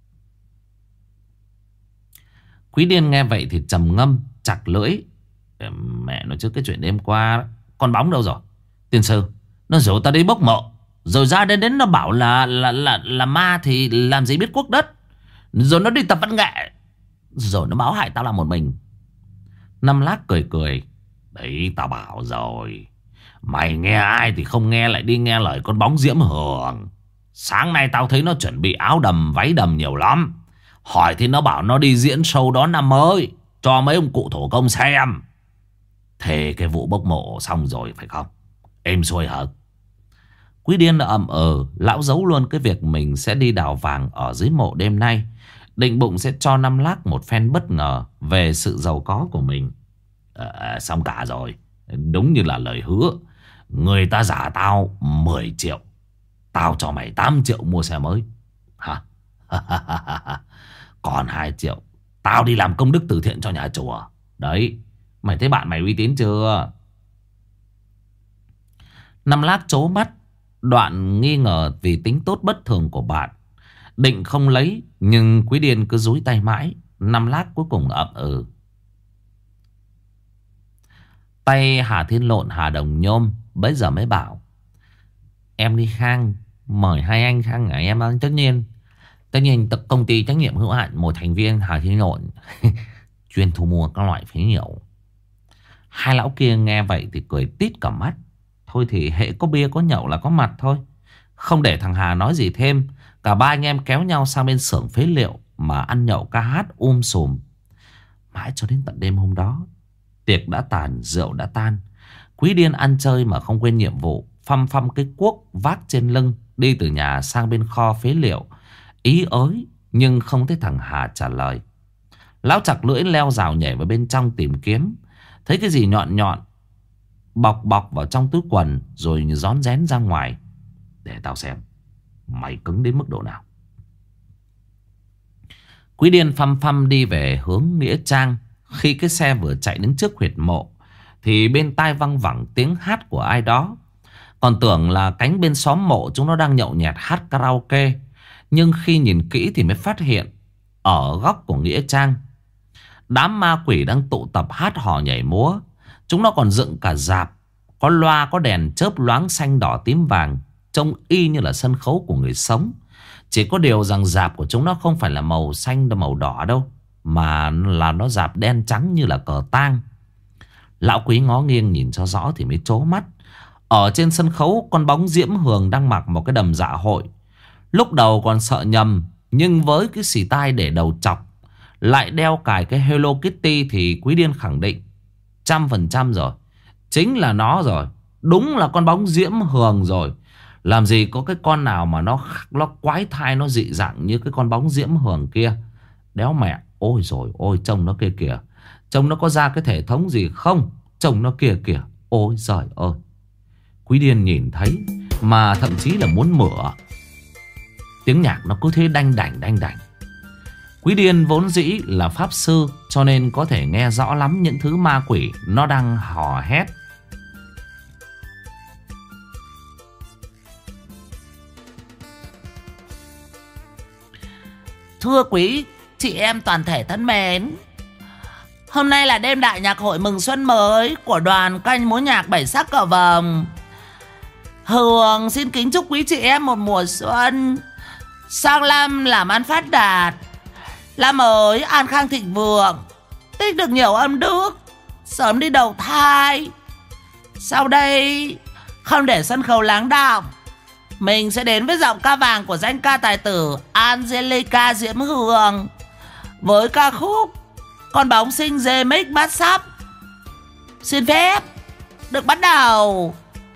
Quý Điên nghe vậy thì trầm ngâm, chặt lưỡi. "Mẹ nói chứ, cái chuyện đêm qua con bóng đâu rồi? Tiên sư, nó rủ tao đi bốc mộ, rồi ra đến nó bảo là ma thì làm gì biết quốc đất. Rồi nó đi tập văn nghệ, rồi nó báo hại tao là một mình." Năm Lác cười cười. "Đấy, tao bảo rồi. Mày nghe ai thì không nghe, lại đi nghe lời con bóng Diễm Hưởng. Sáng nay tao thấy nó chuẩn bị áo đầm váy đầm nhiều lắm. Hỏi thì nó bảo nó đi diễn show đón năm mới cho mấy ông cụ thổ công xem. Thế cái vụ bốc mộ xong rồi phải không? Êm xuôi hả?" Quý Điên ậm lão giấu luôn cái việc mình sẽ đi đào vàng ở dưới mộ đêm nay, định bụng sẽ cho Năm Lác một phen bất ngờ về sự giàu có của mình. Xong cả rồi. Đúng như là lời hứa. Người ta giả tao 10 triệu, tao cho mày 8 triệu mua xe mới. Hả? Còn 2 triệu tao đi làm công đức từ thiện cho nhà chùa. Đấy, mày thấy bạn mày uy tín chưa? Năm Lác trố mắt, đoạn nghi ngờ vì tính tốt bất thường của bạn, định không lấy, nhưng Quý Điên cứ dúi tay mãi. Năm Lác cuối cùng ậm ừ. Tay Hà Thiên Lộn Hà Đồng nhôm bấy giờ mới bảo: "Em đi Khang, mời hai anh Khang nhà em ăn. Tất nhiên công ty trách nhiệm hữu hạn một thành viên Hà Thiên Lộn chuyên thu mua các loại phế liệu." Hai lão kia nghe vậy thì cười tít cả mắt. Thôi thì hễ có bia có nhậu là có mặt thôi. Không để thằng Hà nói gì thêm, cả ba anh em kéo nhau sang bên xưởng phế liệu mà ăn nhậu ca hát sùm. Mãi cho đến tận đêm hôm đó, tiệc đã tàn, rượu đã tan. Quý Điên ăn chơi mà không quên nhiệm vụ, phăm phăm cái cuốc vác trên lưng đi từ nhà sang bên kho phế liệu, ý ới nhưng không thấy thằng Hà trả lời. Lão chặt lưỡi leo rào nhảy vào bên trong tìm kiếm, thấy cái gì nhọn nhọn bọc bọc vào trong túi quần rồi rón rén ra ngoài. Để tao xem mày cứng đến mức độ nào. Quý Điên phăm phăm đi về hướng nghĩa trang. Khi cái xe vừa chạy đến trước huyệt mộ thì bên tai văng vẳng tiếng hát của ai đó. Còn tưởng là cánh bên xóm mộ chúng nó đang nhậu nhẹt hát karaoke. Nhưng khi nhìn kỹ thì mới phát hiện ở góc của nghĩa trang, đám ma quỷ đang tụ tập hát hò nhảy múa. Chúng nó còn dựng cả rạp, có loa có đèn chớp loáng xanh đỏ tím vàng, trông y như là sân khấu của người sống. Chỉ có điều rằng rạp của chúng nó không phải là màu xanh màu đỏ đâu, mà là nó rạp đen trắng như là cờ tang. Lão Quý ngó nghiêng nhìn cho rõ thì mới trố mắt. Ở trên sân khấu, con bóng Diễm Hường đang mặc một cái đầm dạ hội. Lúc đầu còn sợ nhầm, nhưng với cái xì tai để đầu chọc, lại đeo cài cái Hello Kitty thì Quý Điên khẳng định 100% rồi, chính là nó rồi. Đúng là con bóng Diễm Hường rồi. Làm gì có cái con nào mà nó quái thai, nó dị dạng như cái con bóng Diễm Hường kia. Đéo mẹ. Ôi rồi ôi, trông nó kia kìa. Trông nó có ra cái thể thống gì không? Trông nó kia kìa. Ôi giời ơi. Quý Điên nhìn thấy mà thậm chí là muốn mửa. Tiếng nhạc nó cứ thế đanh đảnh. Quý Điên vốn dĩ là pháp sư, cho nên có thể nghe rõ lắm những thứ ma quỷ nó đang hò hét. Thưa quý chị em toàn thể thân mến, hôm nay là đêm đại nhạc hội mừng xuân mới của đoàn canh múa nhạc Bảy Sắc Cờ Vồng. Hường xin kính chúc quý chị em một mùa xuân sang năm làm ăn phát đạt, năm mới an khang thịnh vượng, tích được nhiều âm đức, sớm đi đầu thai. Sau đây, không để sân khấu lắng đọng, mình sẽ đến với giọng ca vàng của danh ca tài tử Angelica Diễm Hường với ca khúc Con Bóng Xinh Dê Mích Bát Sắp. Xin phép được bắt đầu.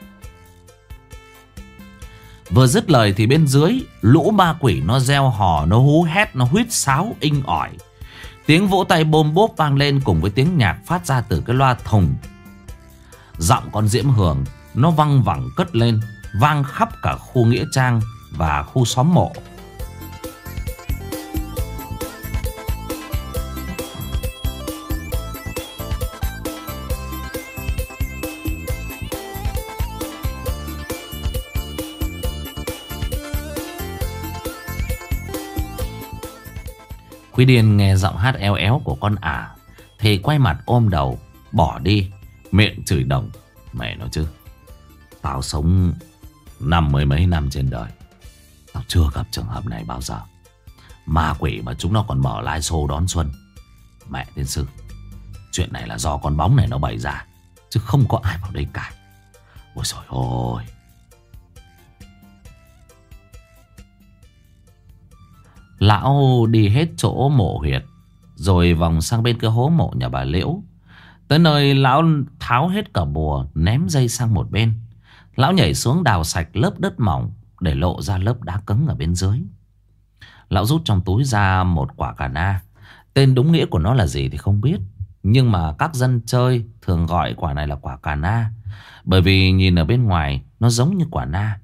Vừa dứt lời thì bên dưới, lũ ma quỷ nó reo hò, nó hú hét, nó huýt sáo inh ỏi. Tiếng vỗ tay bôm bốp vang lên cùng với tiếng nhạc phát ra từ cái loa thùng. Giọng con Diễm Hường nó văng vẳng cất lên, vang khắp cả khu nghĩa trang và khu xóm mộ. Quý Điên nghe giọng hát éo éo của con ả thì quay mặt ôm đầu bỏ đi, miệng chửi đồng. Mẹ nó chứ, tao sống mười mấy năm trên đời, tao chưa gặp trường hợp này bao giờ. Ma quỷ mà chúng nó còn mở live show đón xuân. Mẹ tiên sư, chuyện này là do con bóng này nó bày ra, chứ không có ai vào đây cả. Ôi trời ơi. Lão đi hết chỗ mộ huyệt, rồi vòng sang bên cái hố mộ nhà bà Liễu. Tới nơi lão tháo hết cả bùa, ném dây sang một bên. Lão nhảy xuống đào sạch lớp đất mỏng để lộ ra lớp đá cứng ở bên dưới. Lão rút trong túi ra một quả cà na. Tên đúng nghĩa của nó là gì thì không biết, nhưng mà các dân chơi thường gọi quả này là quả cà na, bởi vì nhìn ở bên ngoài nó giống như quả na.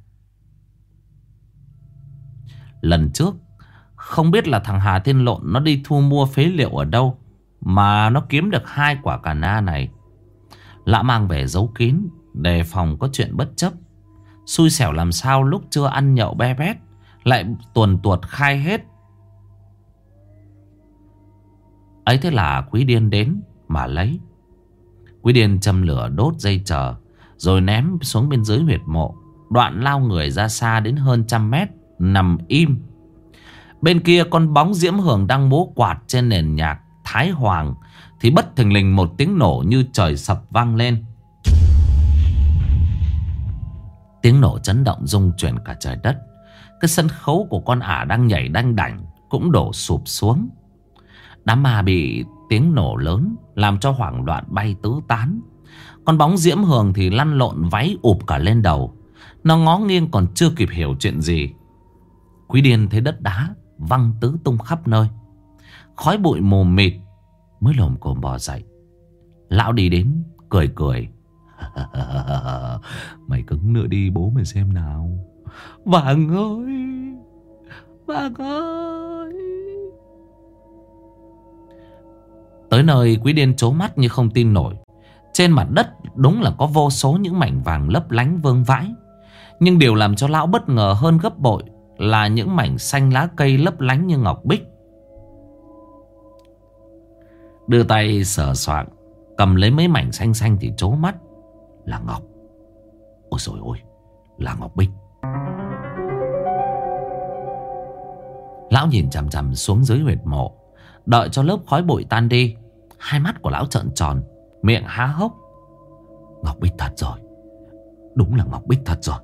Lần trước không biết là thằng Hà Thiên Lộn nó đi thu mua phế liệu ở đâu mà nó kiếm được 2 quả cà na này. Lão mang về giấu kín, đề phòng có chuyện bất chấp. Xui xẻo làm sao lúc chưa ăn nhậu be bét lại tuồn tuột khai hết. Ấy thế là Quý Điên đến mà lấy. Quý Điên châm lửa đốt dây chờ, rồi ném xuống bên dưới huyệt mộ. Đoạn lao người ra xa đến hơn 100 mét, nằm im. Bên kia con bóng Diễm Hường đang múa quạt trên nền nhạc Thái Hoàng thì bất thình lình một tiếng nổ như trời sập vang lên. Tiếng nổ chấn động rung chuyển cả trời đất. Cái sân khấu của con ả đang nhảy đanh đảnh cũng đổ sụp xuống. Đám ma bị tiếng nổ lớn làm cho hoảng loạn bay tứ tán. Con bóng Diễm Hường thì lăn lộn váy ụp cả lên đầu. Nó ngó nghiêng còn chưa kịp hiểu chuyện gì. Quý Điên thấy đất đá văng tứ tung khắp nơi, khói bụi mù mịt, mới lồm cồm bò dậy. Lão đi đến cười cười. Mày cứng nữa đi bố mày xem nào. Vàng ơi, Vàng ơi. Tới nơi Quý Điên trố mắt như không tin nổi. Trên mặt đất đúng là có vô số những mảnh vàng lấp lánh vương vãi. Nhưng điều làm cho lão bất ngờ hơn gấp bội là những mảnh xanh lá cây lấp lánh như ngọc bích. Đưa tay sờ soạng, cầm lấy mấy mảnh xanh xanh thì trố mắt. Là ngọc. Ôi dồi ôi, là ngọc bích. Lão nhìn chằm chằm xuống dưới huyệt mộ. Đợi cho lớp khói bụi tan đi, hai mắt của lão trợn tròn, miệng há hốc. Ngọc bích thật rồi. Đúng là ngọc bích thật rồi.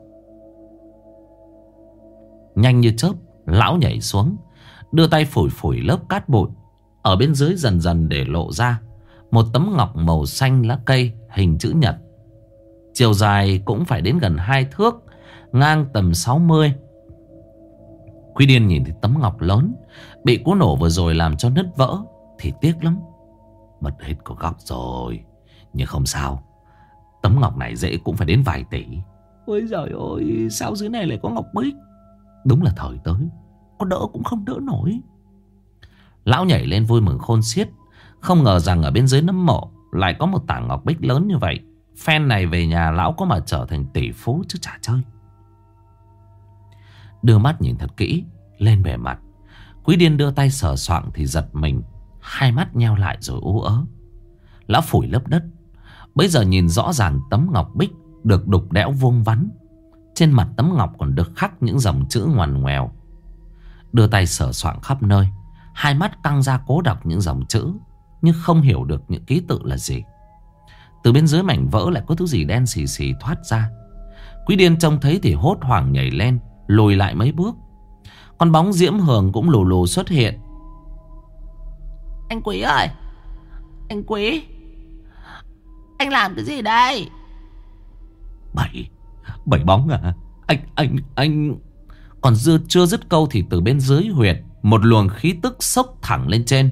Nhanh như chớp, lão nhảy xuống, đưa tay phủi phủi lớp cát bụi. Ở bên dưới dần dần để lộ ra một tấm ngọc màu xanh lá cây hình chữ nhật. Chiều dài cũng phải đến gần 2 thước, ngang tầm 60. Quý Điên nhìn thấy tấm ngọc lớn bị cú nổ vừa rồi làm cho nứt vỡ thì tiếc lắm. Mất hết có góc rồi. Nhưng không sao, tấm ngọc này dễ cũng phải đến vài tỷ. Ôi giời ơi, sao dưới này lại có ngọc bích? Đúng là thời tới, có đỡ cũng không đỡ nổi. Lão nhảy lên vui mừng khôn xiết. Không ngờ rằng ở bên dưới nấm mộ lại có một tảng ngọc bích lớn như vậy. Phen này về nhà lão có mà trở thành tỷ phú chứ chả chơi. Đưa mắt nhìn thật kỹ lên bề mặt. Quý Điên đưa tay sờ soạng thì giật mình, hai mắt nheo lại rồi ú ớ. Lão phủi lớp đất. Bây giờ nhìn rõ ràng tấm ngọc bích được đục đẽo vuông vắn. Trên mặt tấm ngọc còn được khắc những dòng chữ ngoằn ngoèo. Đưa tay sờ soạng khắp nơi, hai mắt căng ra cố đọc những dòng chữ, nhưng không hiểu được những ký tự là gì. Từ bên dưới mảnh vỡ lại có thứ gì đen xì xì thoát ra. Quý Điên trông thấy thì hốt hoảng nhảy lên, lùi lại mấy bước. Con bóng Diễm Hường cũng lù lù xuất hiện. Anh Quý ơi, anh Quý, anh làm cái gì đây? Bảy bóng à? Anh. Còn chưa dứt câu thì từ bên dưới huyệt một luồng khí tức xốc thẳng lên trên.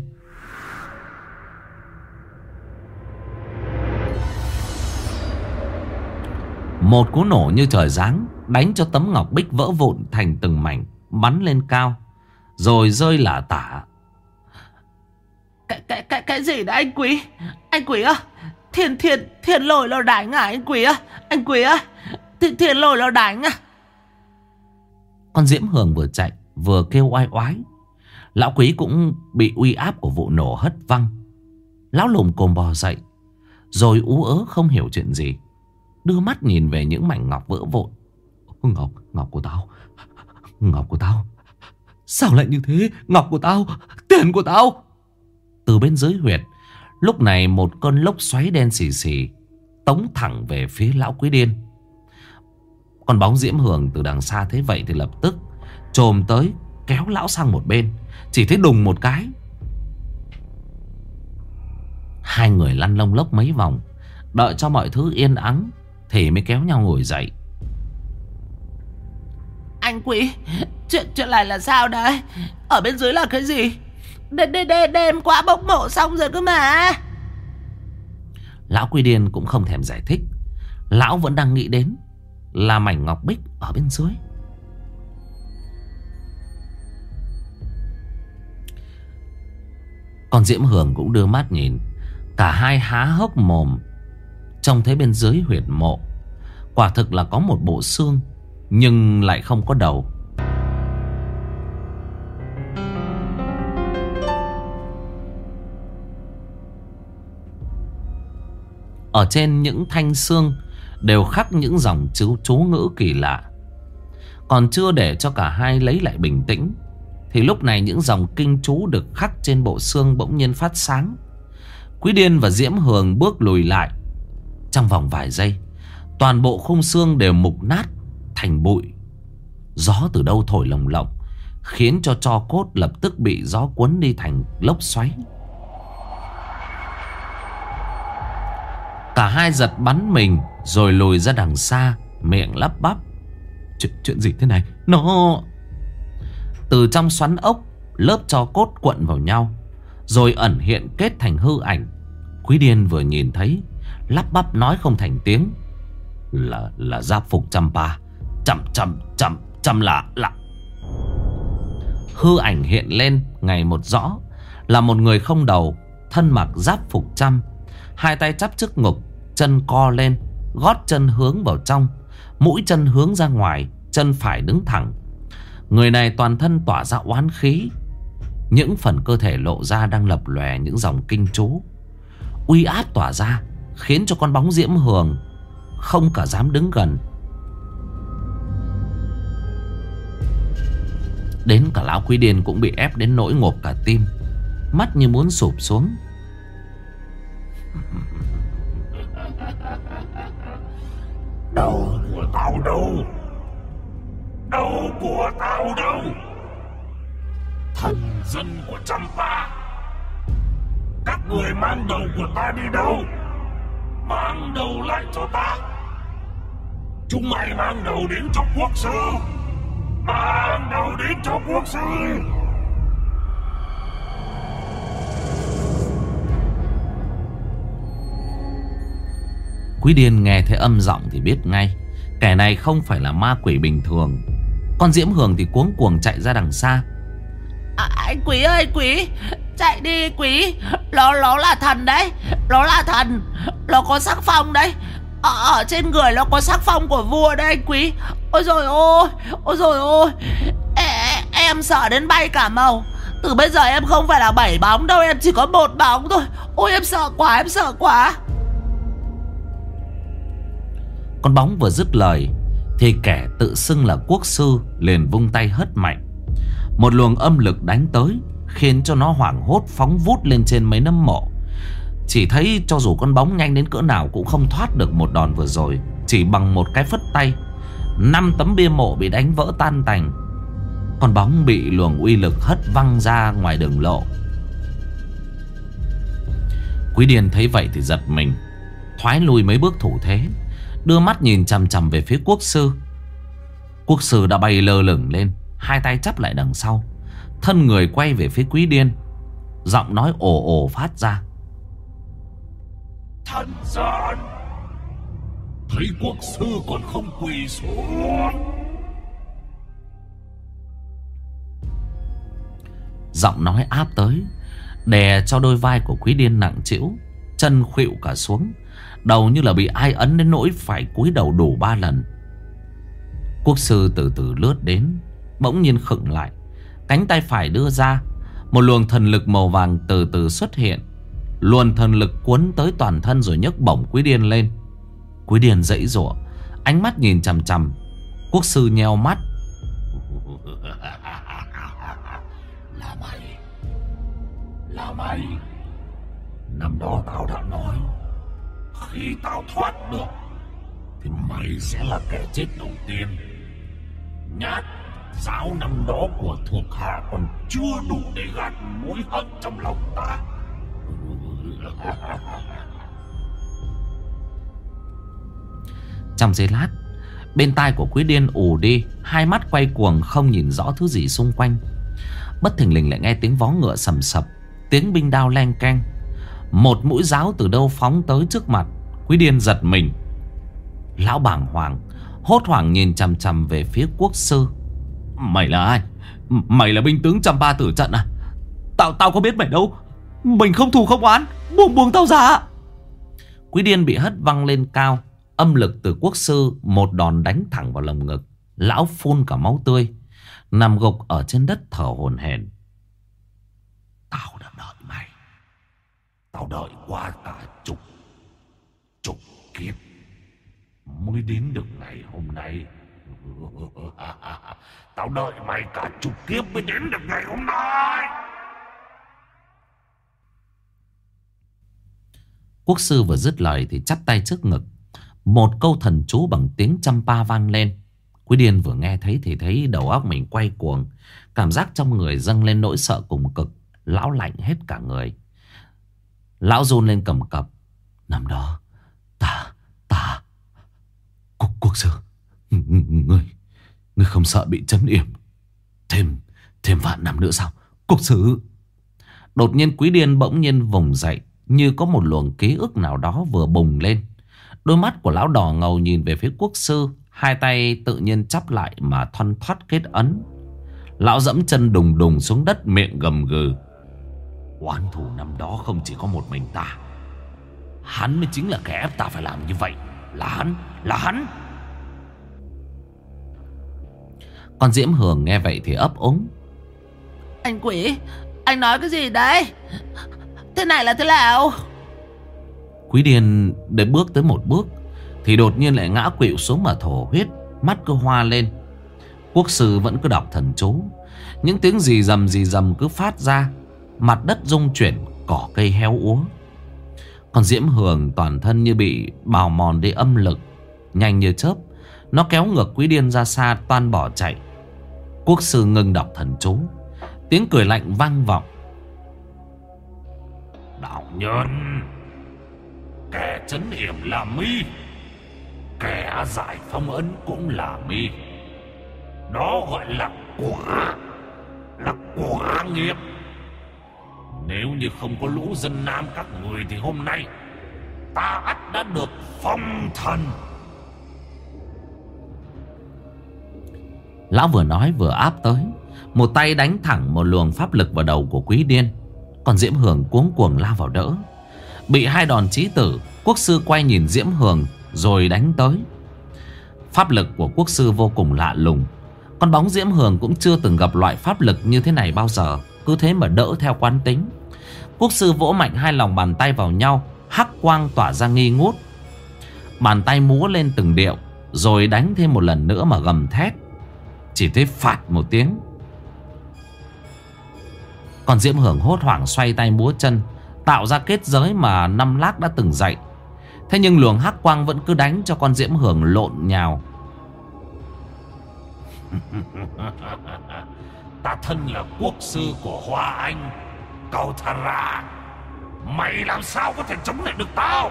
Một cú nổ như trời giáng đánh cho tấm ngọc bích vỡ vụn thành từng mảnh, bắn lên cao rồi rơi lả tả. Cái gì đấy anh Quý? Anh Quý á, thiên lôi nó đánh à anh Quý á? Anh Quý á, thiên lôi nó đánh à? Con Diễm Hường vừa chạy vừa kêu oai oái. Lão Quý cũng bị uy áp của vụ nổ hất văng. Lão lùm cồm bò dậy, rồi ú ớ không hiểu chuyện gì, đưa mắt nhìn về những mảnh ngọc vỡ vụn. Ngọc của tao, ngọc của tao, sao lại như thế? Ngọc của tao, tiền của tao. Từ bên dưới huyệt lúc này một cơn lốc xoáy đen xì xì tống thẳng về phía lão Quý Điên. Con bóng Diễm Hường từ đằng xa thấy vậy thì lập tức chồm tới kéo lão sang một bên. Chỉ thấy đùng một cái, hai người lăn lông lốc mấy vòng. Đợi cho mọi thứ yên ắng thì mới kéo nhau ngồi dậy. Anh Quý, chuyện này là sao đấy? Ở bên dưới là cái gì? Đêm qua bốc mộ xong rồi cơ mà. Lão Quý Điên cũng không thèm giải thích. Lão vẫn đang nghĩ đến là mảnh ngọc bích ở bên dưới. Còn Diễm Hường cũng đưa mắt nhìn. Cả hai há hốc mồm trông thấy bên dưới huyệt mộ quả thực là có một bộ xương, nhưng lại không có đầu. Ở trên những thanh xương đều khắc những dòng chú ngữ kỳ lạ. Còn chưa để cho cả hai lấy lại bình tĩnh thì lúc này những dòng kinh chú được khắc trên bộ xương bỗng nhiên phát sáng. Quý Điên và Diễm Hường bước lùi lại. Trong vòng vài giây, toàn bộ khung xương đều mục nát thành bụi. Gió từ đâu thổi lồng lộng, khiến cho tro cốt lập tức bị gió cuốn đi thành lốc xoáy. Cả hai giật bắn mình rồi lùi ra đằng xa, miệng lắp bắp. Chuyện gì thế này? Nó... Từ trong xoắn ốc, lớp tro cốt cuộn vào nhau rồi ẩn hiện kết thành hư ảnh. Quý Điên vừa nhìn thấy, lắp bắp nói không thành tiếng. Là giáp phục Champa. Chăm là. Hư ảnh hiện lên ngày một rõ, là một người không đầu, thân mặc giáp phục Chăm, hai tay chắp trước ngực, chân co lên, gót chân hướng vào trong, mũi chân hướng ra ngoài, chân phải đứng thẳng. Người này toàn thân tỏa ra oán khí, những phần cơ thể lộ ra đang lập lòe những dòng kinh chú. Uy áp tỏa ra khiến cho con bóng Diễm Hường không cả dám đứng gần. Đến cả lão Quý Điên cũng bị ép đến nỗi ngộp cả tim, mắt như muốn sụp xuống. Đầu của tao đâu? Đầu của tao đâu? Thần dân của Champa, các người mang đầu của ta đi đâu? Mang đầu lại cho ta. Chúng mày mang đầu đến cho quốc sư. Mang đầu đến cho quốc sư. Quý Điên nghe thấy âm giọng thì biết ngay kẻ này không phải là ma quỷ bình thường. Con Diễm Hường thì cuống cuồng chạy ra đằng xa. Anh Quý ơi, Quý, chạy đi Quý. Nó là thần đấy. Nó là thần. Nó có sắc phong đấy. Ở trên người nó có sắc phong của vua đấy anh Quý. Ôi dồi ôi. Ôi dồi ôi. Em sợ đến bay cả màu. Từ bây giờ em không phải là 7 bóng đâu, em chỉ có 1 bóng thôi. Ôi em sợ quá, em sợ quá. Con bóng vừa dứt lời thì kẻ tự xưng là quốc sư liền vung tay hất mạnh. Một luồng âm lực đánh tới, khiến cho nó hoảng hốt phóng vút lên trên mấy nấm mộ. Chỉ thấy cho dù con bóng nhanh đến cỡ nào cũng không thoát được một đòn vừa rồi. Chỉ bằng một cái phất tay, 5 tấm bia mộ bị đánh vỡ tan tành. Con bóng bị luồng uy lực hất văng ra ngoài đường lộ. Quý Điên thấy vậy thì giật mình, thoái lui mấy bước thủ thế, đưa mắt nhìn chằm chằm về phía quốc sư. Quốc sư đã bay lơ lửng lên, hai tay chắp lại đằng sau, thân người quay về phía Quý Điên, giọng nói ồ ồ phát ra. Thần dân, thấy quốc sư còn không quỳ xuống. Giọng nói áp tới, đè cho đôi vai của Quý Điên nặng trĩu, chân khuỵu cả xuống, đầu như là bị ai ấn đến nỗi phải cúi đầu đủ 3 lần. Quốc sư từ từ lướt đến, bỗng nhiên khựng lại, cánh tay phải đưa ra, một luồng thần lực màu vàng từ từ xuất hiện. Luồng thần lực cuốn tới toàn thân rồi nhấc bổng Quý Điên lên. Quý Điên giãy giụa, ánh mắt nhìn chằm chằm. Quốc sư nheo mắt. Là mày. Năm đó tao đã nói, khi tao thoát được thì mày sẽ là kẻ chết đầu tiên. Nhát giáo năm đó của thuộc hạ còn chưa đủ để gạt mối hận trong lòng ta. Trong giây lát, bên tai của Quý Điên ù đi, hai mắt quay cuồng không nhìn rõ thứ gì xung quanh. Bất thình lình lại nghe tiếng vó ngựa sầm sập, tiếng binh đao leng keng. Một mũi giáo từ đâu phóng tới trước mặt. Quý Điên giật mình, lão bàng hoàng, hốt hoảng nhìn chằm chằm về phía quốc sư. Mày là ai? Mày là binh tướng Champa tử trận à? Tao có biết mày đâu. Mình không thù không oán. Buông tao ra. Quý Điên bị hất văng lên cao. Âm lực từ quốc sư một đòn đánh thẳng vào lồng ngực. Lão phun cả máu tươi, nằm gục ở trên đất thở hổn hển. Tao đã đợi mày. Tao đợi qua cả chục kiếp mới đến được ngày hôm nay. Tao đợi mày cả chục kiếp mới đến được ngày hôm nay. Quốc sư vừa dứt lời thì chắp tay trước ngực. Một câu thần chú bằng tiếng Champa vang lên. Quý Điên vừa nghe thấy thì thấy đầu óc mình quay cuồng, cảm giác trong người dâng lên nỗi sợ cùng cực. Lão lạnh hết cả người. Lão run lên cầm cập. Năm đó ta Quốc sư, Ngươi không sợ bị trấn yểm thêm vạn năm nữa sao? Quốc sư. Đột nhiên Quý Điên bỗng nhiên vùng dậy, như có một luồng ký ức nào đó vừa bùng lên. Đôi mắt của lão đỏ ngầu nhìn về phía quốc sư, hai tay tự nhiên chắp lại mà thoăn thoắt kết ấn. Lão dẫm chân đùng đùng xuống đất, miệng gầm gừ. Oán thù năm đó không chỉ có một mình ta. Hắn mới chính là kẻ ép ta phải làm như vậy. Là hắn. Con Diễm Hường nghe vậy thì ấp úng. Anh quỷ, anh nói cái gì đấy? Thế này là thế nào? Quý Điên để bước tới một bước thì đột nhiên lại ngã quỵu xuống mà thổ huyết, mắt cứ hoa lên. Quốc sư vẫn cứ đọc thần chú. Những tiếng rì rầm cứ phát ra. Mặt đất rung chuyển, cỏ cây héo úa. Còn Diễm Hường toàn thân như bị bào mòn đi âm lực. Nhanh như chớp, nó kéo ngược Quý Điên ra xa, toan bỏ chạy. Quốc sư ngừng đọc thần chú. Tiếng cười lạnh vang vọng. Đạo nhân, kẻ trấn yểm là mi, kẻ giải phong ấn cũng là mi. Đó gọi là quả nghiệp. Nếu như không có lũ dân nam các người thì hôm nay ta ắt đã được phong thần. Lão vừa nói vừa áp tới, một tay đánh thẳng một luồng pháp lực vào đầu của Quý Điên. Còn Diễm Hường cuống cuồng lao vào đỡ. Bị hai đòn chí tử, quốc sư quay nhìn Diễm Hường rồi đánh tới. Pháp lực của quốc sư vô cùng lạ lùng. Con bóng Diễm Hường cũng chưa từng gặp loại pháp lực như thế này bao giờ. Cứ thế mà đỡ theo quán tính. Quốc sư vỗ mạnh hai lòng bàn tay vào nhau, hắc quang tỏa ra nghi ngút. Bàn tay múa lên từng điệu, rồi đánh thêm một lần nữa mà gầm thét. Chỉ thấy phạt một tiếng. Còn Diễm Hường hốt hoảng xoay tay múa chân, tạo ra kết giới mà năm lác đã từng dạy. Thế nhưng luồng hắc quang vẫn cứ đánh cho con Diễm Hường lộn nhào. Ta thân là quốc sư của Hoa Anh, Cầu Thara. Mày làm sao có thể chống lại được tao?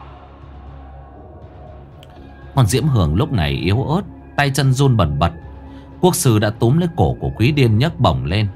Con Diễm Hường lúc này yếu ớt, tay chân run bần bật. Quốc sư đã túm lấy cổ của Quý Điên nhấc bổng lên.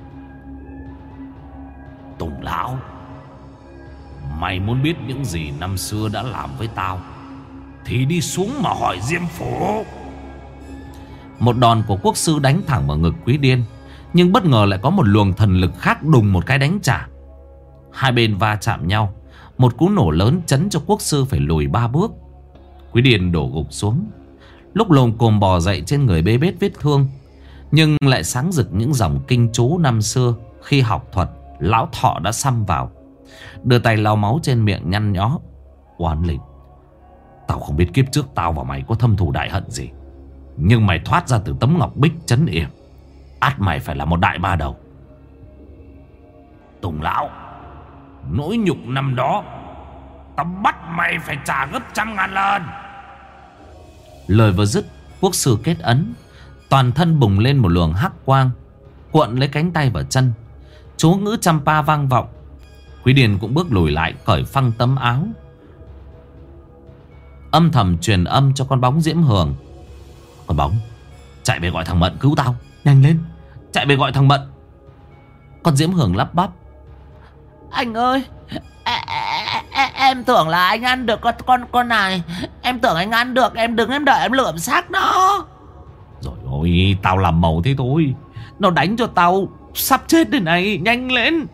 Tùng lão, mày muốn biết những gì năm xưa đã làm với tao thì đi xuống mà hỏi Diêm Phủ. Một đòn của quốc sư đánh thẳng vào ngực Quý Điên, nhưng bất ngờ lại có một luồng thần lực khác đùng một cái đánh trả. Hai bên va chạm nhau, một cú nổ lớn chấn cho quốc sư phải lùi 3 bước. Quý Điên đổ gục xuống, lúc lồm cồm bò dậy trên người bê bết vết thương, nhưng lại sáng rực những dòng kinh chú năm xưa khi học thuật lão thọ đã xăm vào. Đưa tay lau máu trên miệng nhăn nhó. Oán linh, tao không biết kiếp trước tao và mày có thâm thù đại hận gì, nhưng mày thoát ra từ tấm ngọc bích trấn yểm, ắt mày phải là một đại ba đầu. Tùng lão, nỗi nhục năm đó tao bắt mày phải trả gấp 100.000 lần. Lời vừa dứt, quốc sư kết ấn, toàn thân bùng lên một luồng hắc quang, cuộn lấy cánh tay và chân. Chú ngữ Champa vang vọng. Quý Điền cũng bước lùi lại, cởi phăng tấm áo, âm thầm truyền âm cho con bóng Diễm Hường. Con bóng, chạy về gọi thằng Mận cứu tao. Nhanh lên, chạy về gọi thằng Mận. Con Diễm Hường lắp bắp. Anh ơi, em tưởng là anh ăn được con này. Em tưởng anh ăn được. Em đứng em đợi em lượm xác nó. Rồi ôi, tao làm màu thế thôi. Nó đánh cho tao sắp chết đây này. Nhanh lên.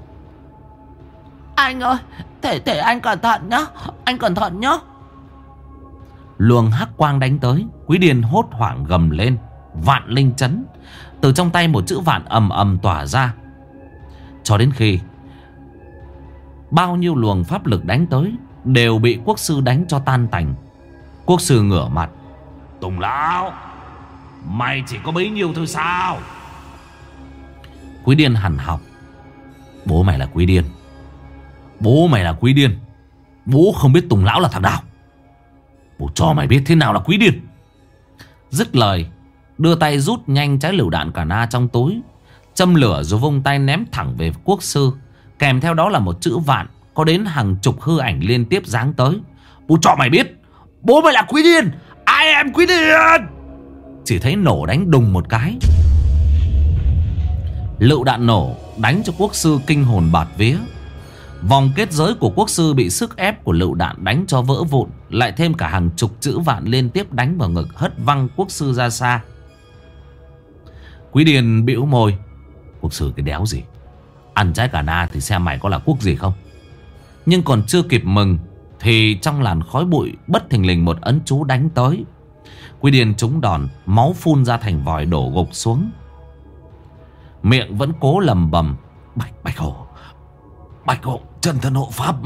Anh ơi, thể anh cẩn thận nhá. Anh cẩn thận nhá. Luồng hắc quang đánh tới. Quý Điền hốt hoảng gầm lên. Vạn linh chấn. Từ trong tay một chữ vạn ầm ầm tỏa ra, cho đến khi bao nhiêu luồng pháp lực đánh tới đều bị quốc sư đánh cho tan tành. Quốc sư ngửa mặt. Tùng lão, mày chỉ có bấy nhiêu thôi sao? Quý Điên hằn học. Bố mày là Quý Điên. Bố mày là Quý Điên. Bố không biết Tùng lão là thằng nào. Bố cho mày biết thế nào là Quý Điên. Dứt lời, đưa tay rút nhanh trái lựu đạn cả na trong túi, châm lửa rồi vung tay ném thẳng về quốc sư. Kèm theo đó là một chữ vạn, có đến hàng chục hư ảnh liên tiếp giáng tới. Bố cho mày biết, bố mày là Quý Điên. I am Quý Điên. Chỉ thấy nổ đánh đùng một cái. Lựu đạn nổ đánh cho quốc sư kinh hồn bạt vía. Vòng kết giới của quốc sư bị sức ép của lựu đạn đánh cho vỡ vụn, lại thêm cả hàng chục chữ vạn liên tiếp đánh vào ngực, hất văng quốc sư ra xa. Quý Điền bĩu môi. Quốc sư cái đéo gì, ăn trái cà na thì xem mày có là quốc gì không. Nhưng còn chưa kịp mừng thì trong làn khói bụi bất thình lình một ấn chú đánh tới. Quý Điền trúng đòn, máu phun ra thành vòi đổ gục xuống. Miệng vẫn cố lầm bầm. Bạch hổ, chân thân hộ pháp.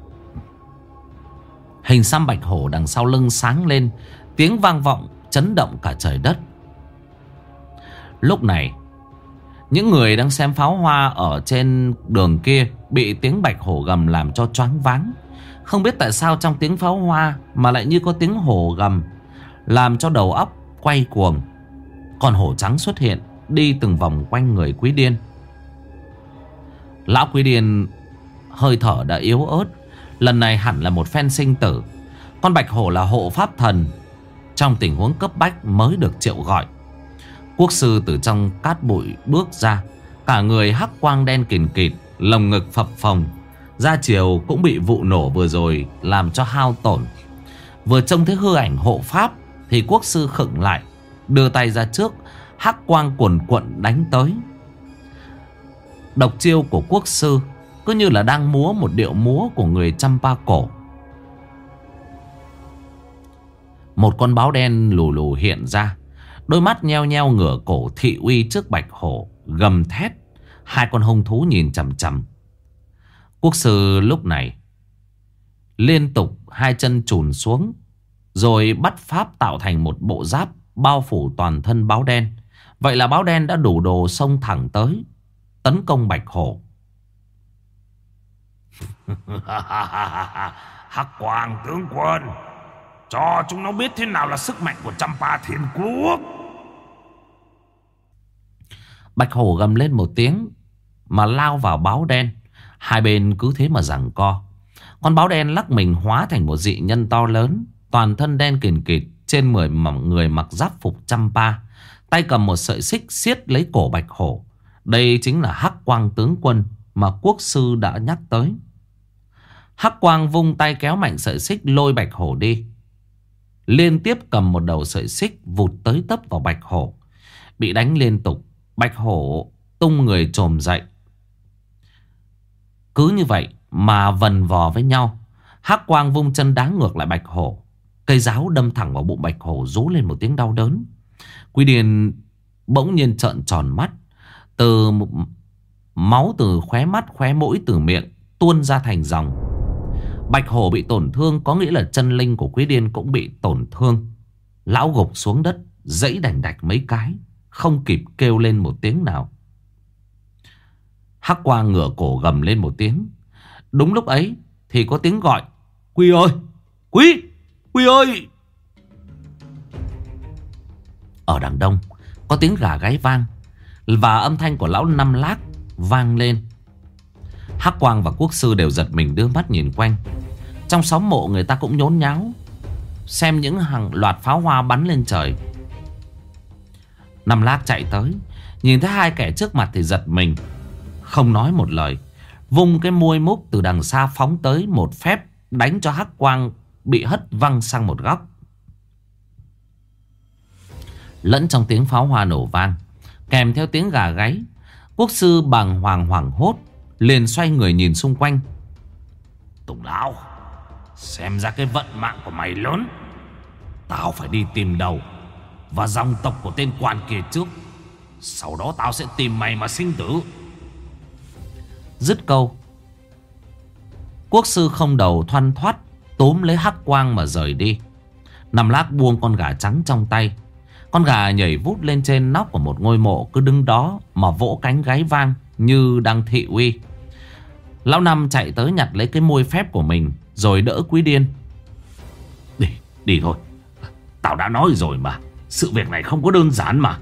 Hình xăm bạch hổ đằng sau lưng sáng lên, tiếng vang vọng chấn động cả trời đất. Lúc này, những người đang xem pháo hoa ở trên đường kia bị tiếng bạch hổ gầm làm cho choáng váng. Không biết tại sao trong tiếng pháo hoa mà lại như có tiếng hổ gầm, làm cho đầu óc quay cuồng. Con hổ trắng xuất hiện, đi từng vòng quanh người Quý Điên. Lão Quý Điên hơi thở đã yếu ớt. Lần này hẳn là một phen sinh tử. Con bạch hổ là hộ pháp thần, trong tình huống cấp bách mới được triệu gọi. Quốc sư từ trong cát bụi bước ra, cả người hắc quang đen kìn kịt, lồng ngực phập phồng, da chiều cũng bị vụ nổ vừa rồi làm cho hao tổn. Vừa trông thấy hư ảnh hộ pháp thì quốc sư khựng lại, đưa tay ra trước, hắc quang cuồn cuộn đánh tới. Độc chiêu của quốc sư cứ như là đang múa một điệu múa của người Champa cổ. Một con báo đen lù lù hiện ra, đôi mắt nheo nheo ngửa cổ thị uy trước bạch hổ, gầm thét. Hai con hung thú nhìn chằm chằm. Quốc sư lúc này liên tục hai chân chùn xuống, rồi bắt pháp tạo thành một bộ giáp bao phủ toàn thân báo đen. Vậy là báo đen đã đủ đồ xông thẳng tới, tấn công bạch hổ. Hắc Quang tướng quân, cho chúng nó biết thế nào là sức mạnh của Champa Thiên Quốc. Bạch hổ gầm lên một tiếng mà lao vào báo đen. Hai bên cứ thế mà giằng co. Con báo đen lắc mình hóa thành một dị nhân to lớn, toàn thân đen kìn kịt, trên người mặc giáp phục Champa, tay cầm một sợi xích siết lấy cổ bạch hổ. Đây chính là Hắc Quang tướng quân mà quốc sư đã nhắc tới. Hắc Quang vung tay kéo mạnh sợi xích lôi bạch hổ đi, liên tiếp cầm một đầu sợi xích vụt tới tấp vào bạch hổ. Bị đánh liên tục, bạch hổ tung người chồm dậy. Cứ như vậy mà vần vò với nhau. Hắc Quang vung chân đá ngược lại bạch hổ. Cây giáo đâm thẳng vào bụng bạch hổ, rú lên một tiếng đau đớn. Quý Điền bỗng nhiên trợn tròn mắt. Máu từ khóe mắt, khóe mũi, từ miệng tuôn ra thành dòng. Bạch hổ bị tổn thương có nghĩa là chân linh của Quý Điên cũng bị tổn thương. Lão gục xuống đất, giãy đành đạch mấy cái, không kịp kêu lên một tiếng nào. Hắc Quang ngửa cổ gầm lên một tiếng. Đúng lúc ấy thì có tiếng gọi: Quý ơi! Quý ơi! Ở đằng đông có tiếng gà gáy vang, và âm thanh của lão Năm Lác vang lên. Hắc Quang và quốc sư đều giật mình đưa mắt nhìn quanh. Trong xóm mộ người ta cũng nhốn nháo xem những hàng loạt pháo hoa bắn lên trời. Năm Lác chạy tới, nhìn thấy hai kẻ trước mặt thì giật mình, không nói một lời, vung cái muôi múc từ đằng xa phóng tới một phép, đánh cho Hắc Quang bị hất văng sang một góc. Lẫn trong tiếng pháo hoa nổ vang, kèm theo tiếng gà gáy, quốc sư bàng hoàng hoảng hốt, liền xoay người nhìn xung quanh. Tùng lão, xem ra cái vận mạng của mày lớn. Tao phải đi tìm đầu và dòng tộc của tên quan kia trước, sau đó tao sẽ tìm mày mà sinh tử. Dứt câu, quốc sư không đầu thoăn thoắt túm lấy Hắc Quang mà rời đi. Năm Lác buông con gà trắng trong tay. Con gà nhảy vút lên trên nóc của một ngôi mộ, cứ đứng đó mà vỗ cánh gáy vang như đang thị uy. Lão Năm chạy tới nhặt lấy cái môi phép của mình, rồi đỡ Quý Điên. Đi thôi, tao đã nói rồi mà, sự việc này không có đơn giản mà.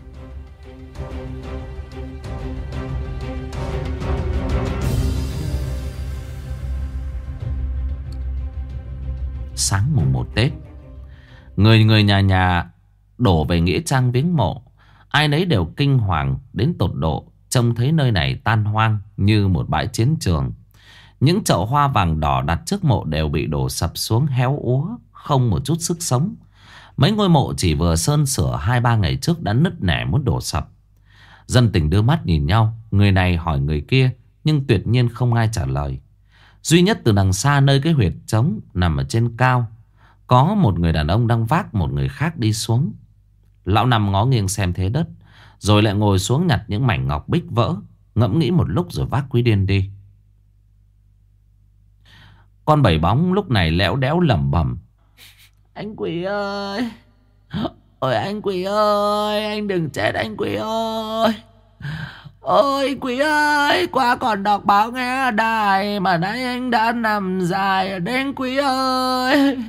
Sáng mùng 1 Tết, người nhà đổ về nghĩa trang viếng mộ. Ai nấy đều kinh hoàng đến tột độ, trông thấy nơi này tan hoang như một bãi chiến trường. Những chậu hoa vàng đỏ đặt trước mộ đều bị đổ sập xuống héo úa, không một chút sức sống. Mấy ngôi mộ chỉ vừa sơn sửa 2-3 ngày trước đã nứt nẻ muốn đổ sập. Dân tình đưa mắt nhìn nhau, người này hỏi người kia, nhưng tuyệt nhiên không ai trả lời. Duy nhất từ đằng xa nơi cái huyệt trống nằm ở trên cao, có một người đàn ông đang vác một người khác đi xuống. Lão Năm ngó nghiêng xem thế đất, rồi lại ngồi xuống nhặt những mảnh ngọc bích vỡ, ngẫm nghĩ một lúc rồi vác Quý Điên đi. Con bảy bóng lúc này lẽo đẽo lẩm bẩm: Anh Quý ơi, ôi anh Quý ơi, anh đừng chết anh Quý ơi. Ôi Quý ơi, qua còn đọc báo nghe đài mà nãy anh đã nằm dài ở đây anh Quý ơi.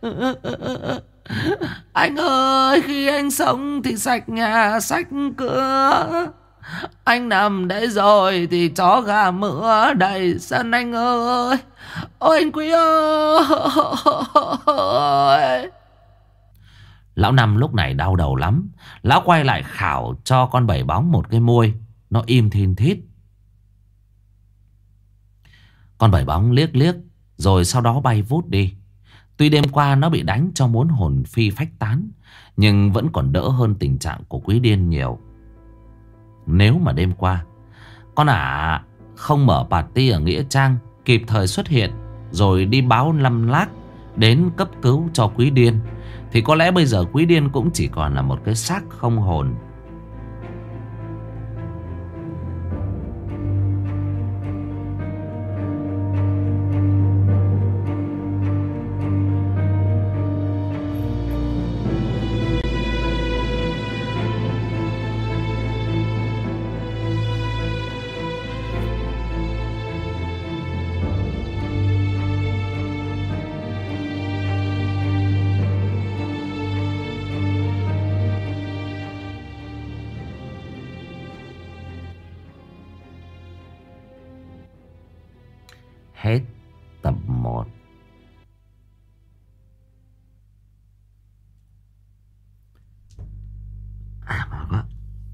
Anh ơi, khi anh sống thì sạch nhà sạch cửa, anh nằm đấy rồi thì chó gà mỡ đầy sân anh ơi. Ôi anh Quý ơi. Lão Năm lúc này đau đầu lắm. Lão quay lại khảo cho con bảy bóng một cái môi. Nó im thin thít. Con bảy bóng liếc liếc, rồi sau đó bay vút đi. Tuy đêm qua nó bị đánh cho muốn hồn phi phách tán, nhưng vẫn còn đỡ hơn tình trạng của Quý Điên nhiều. Nếu mà đêm qua con ả không mở party ở Nghĩa Trang, kịp thời xuất hiện rồi đi báo Lâm Lác đến cấp cứu cho Quý Điên, thì có lẽ bây giờ Quý Điên cũng chỉ còn là một cái xác không hồn. Hết tập 1. Mỏi quá.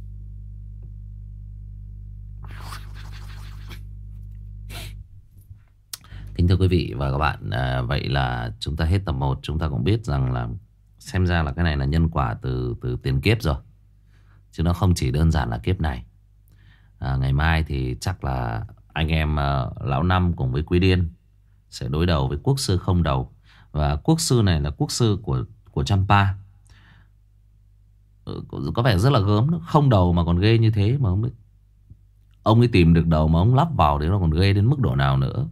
Kính thưa quý vị và các bạn, vậy là chúng ta hết tập 1. Chúng ta cũng biết rằng là xem ra là cái này là nhân quả từ tiền kiếp rồi, chứ nó không chỉ đơn giản là kiếp này. Ngày mai thì chắc là anh em Lão Năm cùng với Quý Điên sẽ đối đầu với quốc sư không đầu. Và quốc sư này là quốc sư của Champa. Có vẻ rất là gớm, không đầu mà còn ghê như thế mà không biết ông ấy tìm được đầu mà ông lắp vào thì nó còn ghê đến mức độ nào nữa.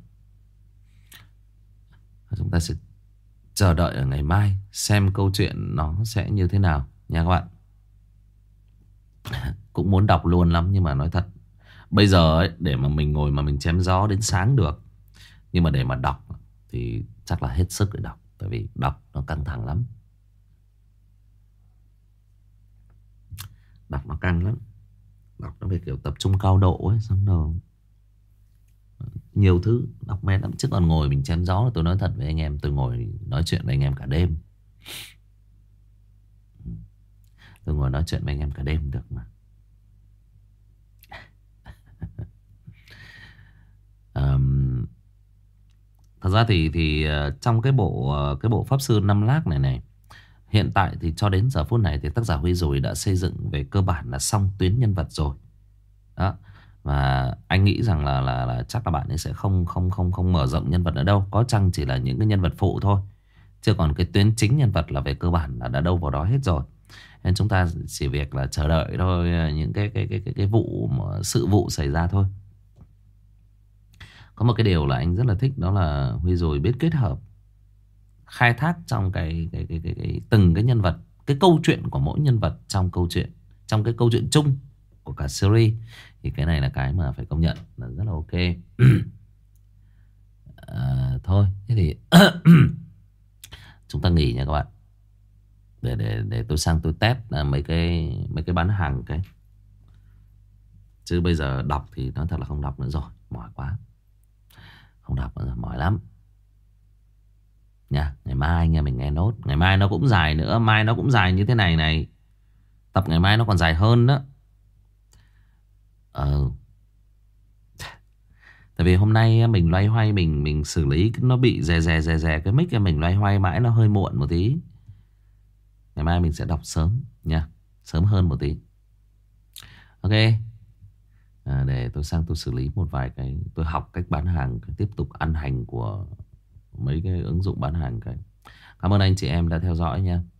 Chúng ta sẽ chờ đợi ở ngày mai xem câu chuyện nó sẽ như thế nào nha các bạn. Cũng muốn đọc luôn lắm, nhưng mà nói thật bây giờ ấy, để mà mình ngồi mà mình chém gió đến sáng được, nhưng mà để mà đọc thì chắc là hết sức để đọc. Tại vì đọc nó căng thẳng lắm. Đọc nó căng lắm. Đọc nó phải kiểu tập trung cao độ ấy. Xong rồi nhiều thứ đọc mệt lắm. Chứ còn ngồi mình chém gió, tôi nói thật với anh em, tôi ngồi nói chuyện với anh em cả đêm. Tôi ngồi nói chuyện với anh em cả đêm được mà. Thật ra thì trong cái bộ Pháp Sư Năm Lác này hiện tại thì cho đến giờ phút này thì tác giả Huy Rồi đã xây dựng về cơ bản là xong tuyến nhân vật rồi. Đó. Và anh nghĩ rằng là chắc là bạn ấy sẽ không mở rộng nhân vật nữa đâu. Có chăng chỉ là những cái nhân vật phụ thôi. Chứ còn cái tuyến chính nhân vật là về cơ bản là đã đâu vào đó hết rồi. Nên chúng ta chỉ việc là chờ đợi thôi những cái vụ sự vụ xảy ra thôi. Có một cái điều là anh rất là thích, đó là Huy Rồi biết kết hợp khai thác trong cái từng cái nhân vật, cái câu chuyện của mỗi nhân vật trong câu chuyện, trong cái câu chuyện chung của cả series. Thì cái này là cái mà phải công nhận là rất là ok. Thôi thế thì chúng ta nghỉ nha các bạn, để tôi sang tôi test mấy cái bán hàng cái. Chứ bây giờ đọc thì nói thật là không đọc nữa rồi, mỏi quá. Không đọc nữa rồi, mỏi lắm nha. Ngày mai anh em mình nghe nốt. Ngày mai nó cũng dài nữa. Mai nó cũng dài như thế này này. Tập ngày mai nó còn dài hơn đó. Tại vì hôm nay mình loay hoay, mình xử lý nó bị rè cái mic, mình loay hoay mãi nó hơi muộn một tí. Ngày mai mình sẽ đọc sớm nha, sớm hơn một tí. Ok. Để tôi sang tôi xử lý một vài cái, tôi học cách bán hàng, tiếp tục ăn hành của mấy cái ứng dụng bán hàng cái. Cảm ơn anh chị em đã theo dõi nha.